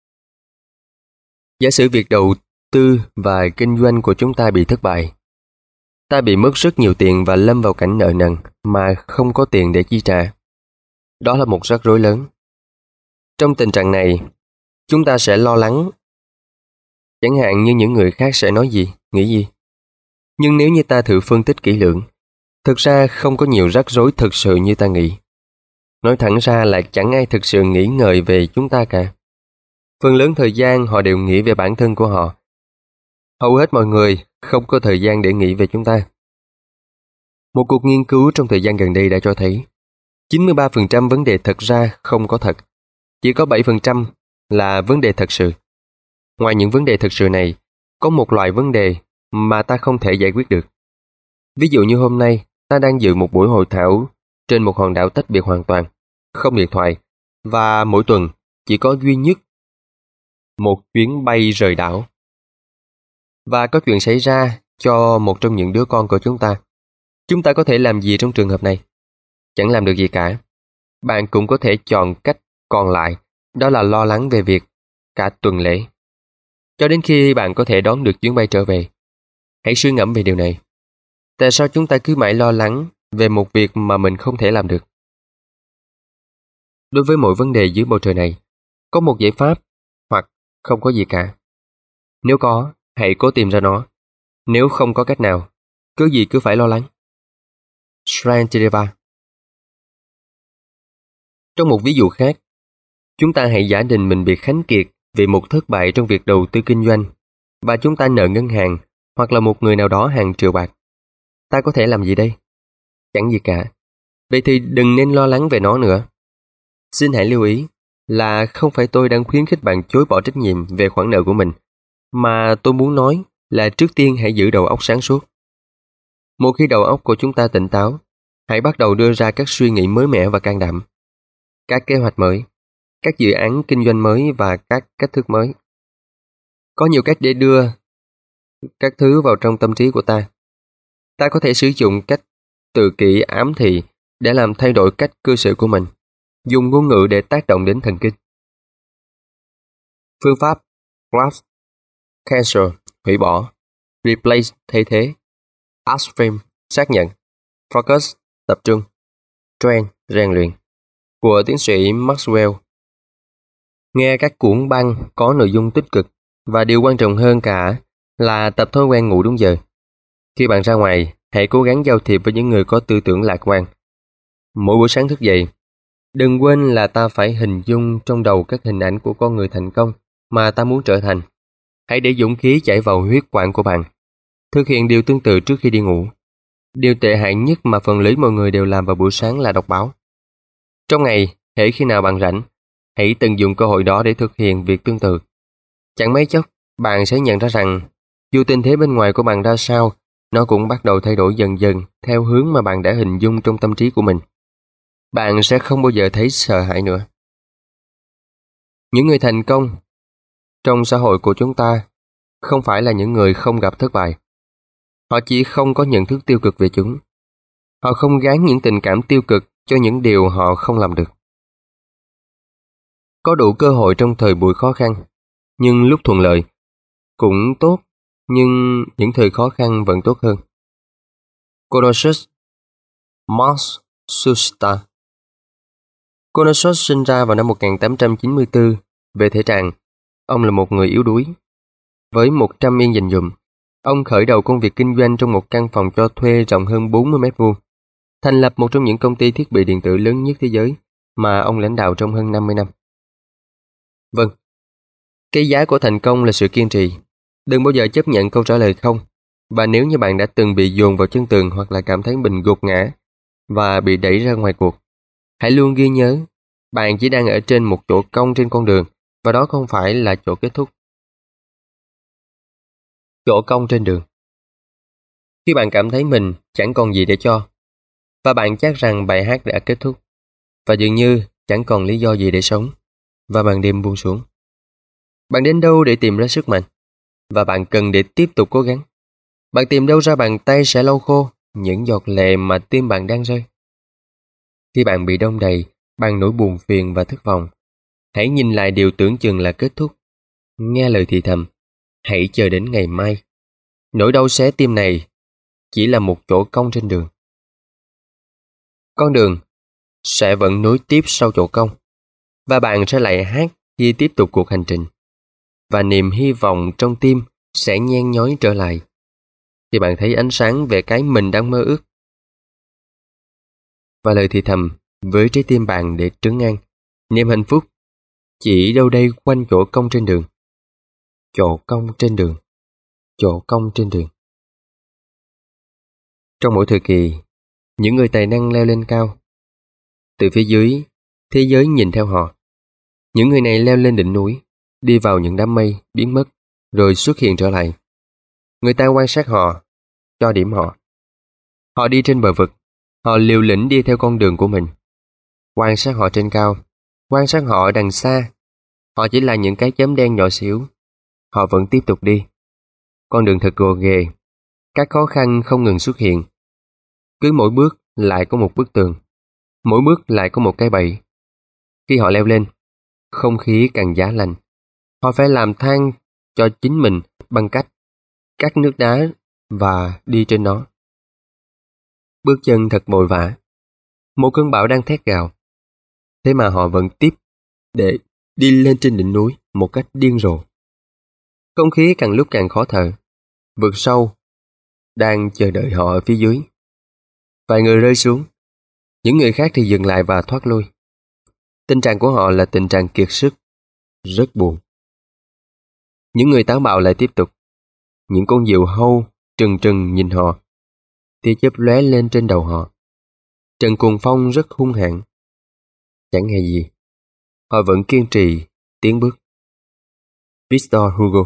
Giả sử việc đầu tư và kinh doanh của chúng ta bị thất bại. Ta bị mất rất nhiều tiền và lâm vào cảnh nợ nần mà không có tiền để chi trả. Đó là một rắc rối lớn. Trong tình trạng này, chúng ta sẽ lo lắng. Chẳng hạn như những người khác sẽ nói gì, nghĩ gì. Nhưng nếu như ta thử phân tích kỹ lưỡng, thực ra không có nhiều rắc rối thực sự như ta nghĩ. Nói thẳng ra là chẳng ai thực sự nghĩ ngợi về chúng ta cả. Phần lớn thời gian họ đều nghĩ về bản thân của họ. Hầu hết mọi người không có thời gian để nghĩ về chúng ta. Một cuộc nghiên cứu trong thời gian gần đây đã cho thấy 93% vấn đề thật ra không có thật. Chỉ có 7% là vấn đề thật sự. Ngoài những vấn đề thật sự này, có một loại vấn đề mà ta không thể giải quyết được. Ví dụ như hôm nay, ta đang dự một buổi hội thảo trên một hòn đảo tách biệt hoàn toàn, không điện thoại, và mỗi tuần chỉ có duy nhất một chuyến bay rời đảo. Và có chuyện xảy ra cho một trong những đứa con của chúng ta có thể làm gì trong trường hợp này? Chẳng làm được gì cả. Bạn cũng có thể chọn cách còn lại, đó là lo lắng về việc cả tuần lễ, cho đến khi bạn có thể đón được chuyến bay trở về. Hãy suy ngẫm về điều này. Tại sao chúng ta cứ mãi lo lắng về một việc mà mình không thể làm được? Đối với mọi vấn đề dưới bầu trời này, có một giải pháp hoặc không có gì cả. Nếu có, hãy cố tìm ra nó. Nếu không có cách nào, cứ gì cứ phải lo lắng. Srantideva. Trong một ví dụ khác, chúng ta hãy giả định mình bị khánh kiệt vì một thất bại trong việc đầu tư kinh doanh và chúng ta nợ ngân hàng hoặc là một người nào đó hàng triệu bạc. Ta có thể làm gì đây? Chẳng gì cả. Vậy thì đừng nên lo lắng về nó nữa. Xin hãy lưu ý là không phải tôi đang khuyến khích bạn chối bỏ trách nhiệm về khoản nợ của mình, mà tôi muốn nói là trước tiên hãy giữ đầu óc sáng suốt. Một khi đầu óc của chúng ta tỉnh táo, hãy bắt đầu đưa ra các suy nghĩ mới mẻ và can đảm, các kế hoạch mới, các dự án kinh doanh mới và các cách thức mới. Có nhiều cách để đưa các thứ vào trong tâm trí của ta. Ta có thể sử dụng cách tự kỷ ám thị để làm thay đổi cách cư xử của mình, dùng ngôn ngữ để tác động đến thần kinh. Phương pháp Graph, Cancel, hủy bỏ, Replace, thay thế, Affirm, xác nhận, Focus, tập trung, Train, rèn luyện, của tiến sĩ Maxwell. Nghe các cuốn băng có nội dung tích cực, và điều quan trọng hơn cả là tập thói quen ngủ đúng giờ. Khi bạn ra ngoài, hãy cố gắng giao thiệp với những người có tư tưởng lạc quan. Mỗi buổi sáng thức dậy, đừng quên là ta phải hình dung trong đầu các hình ảnh của con người thành công mà ta muốn trở thành. Hãy để dũng khí chảy vào huyết quản của bạn. Thực hiện điều tương tự trước khi đi ngủ. Điều tệ hại nhất mà phần lớn mọi người đều làm vào buổi sáng là đọc báo. Trong ngày, hễ khi nào bạn rảnh, hãy tận dụng cơ hội đó để thực hiện việc tương tự. Chẳng mấy chốc, bạn sẽ nhận ra rằng dù tình thế bên ngoài của bạn ra sao, nó cũng bắt đầu thay đổi dần dần theo hướng mà bạn đã hình dung trong tâm trí của mình. Bạn sẽ không bao giờ thấy sợ hãi nữa. Những người thành công trong xã hội của chúng ta không phải là những người không gặp thất bại. Họ chỉ không có nhận thức tiêu cực về chúng. Họ không gán những tình cảm tiêu cực cho những điều họ không làm được. Có đủ cơ hội trong thời buổi khó khăn, nhưng lúc thuận lợi cũng tốt, nhưng những thời khó khăn vẫn tốt hơn. Konosuke Matsushita. Konosuke sinh ra vào năm 1894. Về thể trạng, ông là một người yếu đuối. Với 100 yên dành dụm, ông khởi đầu công việc kinh doanh trong một căn phòng cho thuê rộng hơn 40 mét vuông, thành lập một trong những công ty thiết bị điện tử lớn nhất thế giới mà ông lãnh đạo trong hơn 50 năm. Vâng, cái giá của thành công là sự kiên trì. Đừng bao giờ chấp nhận câu trả lời không. Và nếu như bạn đã từng bị dồn vào chân tường hoặc là cảm thấy mình gục ngã và bị đẩy ra ngoài cuộc, hãy luôn ghi nhớ, bạn chỉ đang ở trên một chỗ cong trên con đường, và đó không phải là chỗ kết thúc. Chỗ cong trên đường. Khi bạn cảm thấy mình chẳng còn gì để cho, và bạn chắc rằng bài hát đã kết thúc, và dường như chẳng còn lý do gì để sống, và màn đêm buông xuống. Bạn đến đâu để tìm ra sức mạnh, và bạn cần để tiếp tục cố gắng. Bạn tìm đâu ra bàn tay sẽ lau khô những giọt lệ mà tim bạn đang rơi. Khi bạn bị đong đầy bằng nỗi buồn phiền và thất vọng, hãy nhìn lại điều tưởng chừng là kết thúc. Nghe lời thì thầm, hãy chờ đến ngày mai. Nỗi đau xé tim này chỉ là một chỗ cong trên đường. Con đường sẽ vẫn nối tiếp sau chỗ cong, và bạn sẽ lại hát khi tiếp tục cuộc hành trình. Và niềm hy vọng trong tim sẽ nhen nhói trở lại khi bạn thấy ánh sáng về cái mình đang mơ ước. Và lời thì thầm với trái tim bạn để trấn an, niềm hạnh phúc chỉ đâu đây quanh chỗ cong trên đường. Chỗ cong trên đường. Chỗ cong trên đường. Trong mỗi thời kỳ, những người tài năng leo lên cao. Từ phía dưới, thế giới nhìn theo họ. Những người này leo lên đỉnh núi, đi vào những đám mây, biến mất, rồi xuất hiện trở lại. Người ta quan sát họ, cho điểm họ. Họ đi trên bờ vực, Họ liều lĩnh đi theo con đường của mình. Quan sát họ trên cao, quan sát họ đằng xa. Họ chỉ là những cái chấm đen nhỏ xíu. Họ vẫn tiếp tục đi. Con đường thật gồ ghề. Các khó khăn không ngừng xuất hiện. Cứ mỗi bước lại có một bức tường. Mỗi bước lại có một cái bẫy. Khi họ leo lên, không khí càng giá lạnh. Họ phải làm thang cho chính mình bằng cách cắt nước đá và đi trên nó. Bước chân thật vội vã. Một cơn bão đang thét gào. Thế mà họ vẫn tiếp để đi lên trên đỉnh núi một cách điên rồ. Không khí càng lúc càng khó thở. Vực sâu đang chờ đợi họ ở phía dưới. Vài người rơi xuống. Những người khác thì dừng lại và thoát lui. Tình trạng của họ là tình trạng kiệt sức, rất buồn. Những người táo bạo lại tiếp tục. Những con diều hâu trừng trừng nhìn họ. Tia chớp lóe lên trên đầu họ. Trận cuồng phong rất hung hãn. Chẳng hề gì. Họ vẫn kiên trì tiến bước. Victor Hugo.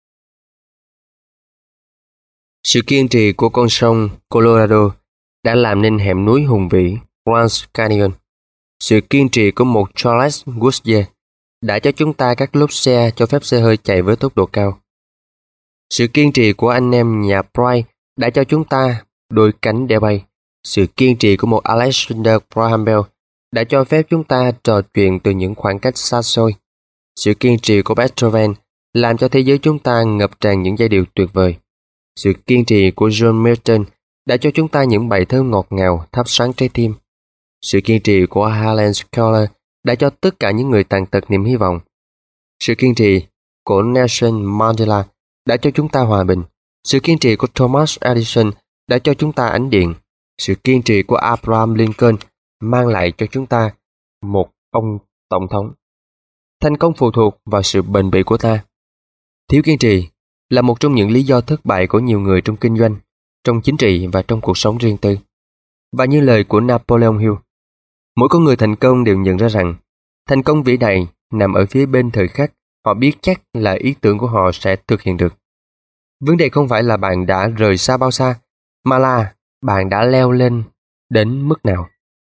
Sự kiên trì của con sông Colorado đã làm nên hẻm núi hùng vĩ Grand Canyon. Sự kiên trì của một Charles Goodyear đã cho chúng ta các lốp xe cho phép xe hơi chạy với tốc độ cao. Sự kiên trì của anh em nhà Wright đã cho chúng ta đôi cánh để bay. Sự kiên trì của một Alexander Graham Bell đã cho phép chúng ta trò chuyện từ những khoảng cách xa xôi. Sự kiên trì của Beethoven làm cho thế giới chúng ta ngập tràn những giai điệu tuyệt vời. Sự kiên trì của John Milton đã cho chúng ta những bài thơ ngọt ngào thắp sáng trái tim. Sự kiên trì của Helen Keller đã cho tất cả những người tàn tật niềm hy vọng. Sự kiên trì của Nelson Mandela đã cho chúng ta hòa bình. Sự kiên trì của Thomas Edison đã cho chúng ta ánh điện. Sự kiên trì của Abraham Lincoln mang lại cho chúng ta một ông tổng thống. Thành công phụ thuộc vào sự bền bỉ của ta. Thiếu kiên trì là một trong những lý do thất bại của nhiều người trong kinh doanh, trong chính trị và trong cuộc sống riêng tư. Và như lời của Napoleon Hill, mỗi con người thành công đều nhận ra rằng thành công vĩ đại nằm ở phía bên thời khắc họ biết chắc là ý tưởng của họ sẽ thực hiện được. Vấn đề không phải là bạn đã rời xa bao xa, mà là bạn đã leo lên đến mức nào.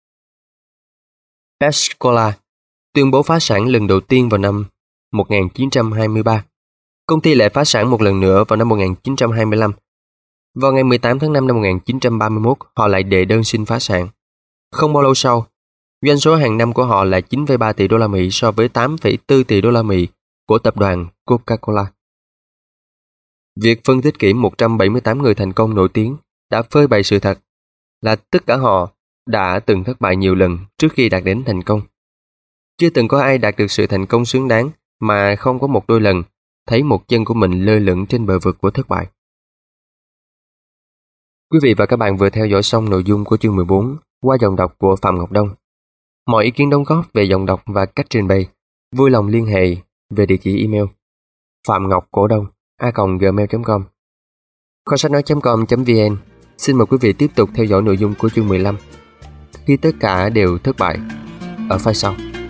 Pepsi-Cola tuyên bố phá sản lần đầu tiên vào năm 1923. Công ty lại phá sản một lần nữa vào năm 1925. Vào ngày 18 tháng 5 năm 1931, họ lại đệ đơn xin phá sản. Không bao lâu sau, doanh số hàng năm của họ là 9,3 tỷ đô la Mỹ so với 8,4 tỷ đô la Mỹ của tập đoàn Coca-Cola. Việc phân tích kỹ 178 người thành công nổi tiếng đã phơi bày sự thật là tất cả họ đã từng thất bại nhiều lần trước khi đạt đến thành công. Chưa từng có ai đạt được sự thành công xứng đáng mà không có một đôi lần thấy một chân của mình lơ lửng trên bờ vực của thất bại. Quý vị và các bạn vừa theo dõi xong nội dung của chương 14 qua giọng đọc của Phạm Ngọc Đông. Mọi ý kiến đóng góp về giọng đọc và cách trình bày, vui lòng liên hệ về địa chỉ email phạm ngọc.cổ đông@gmail.com. Kho sách nói.com.vn. Xin mời quý vị tiếp tục theo dõi nội dung của chương 15. Khi tất cả đều thất bại, ở file sau.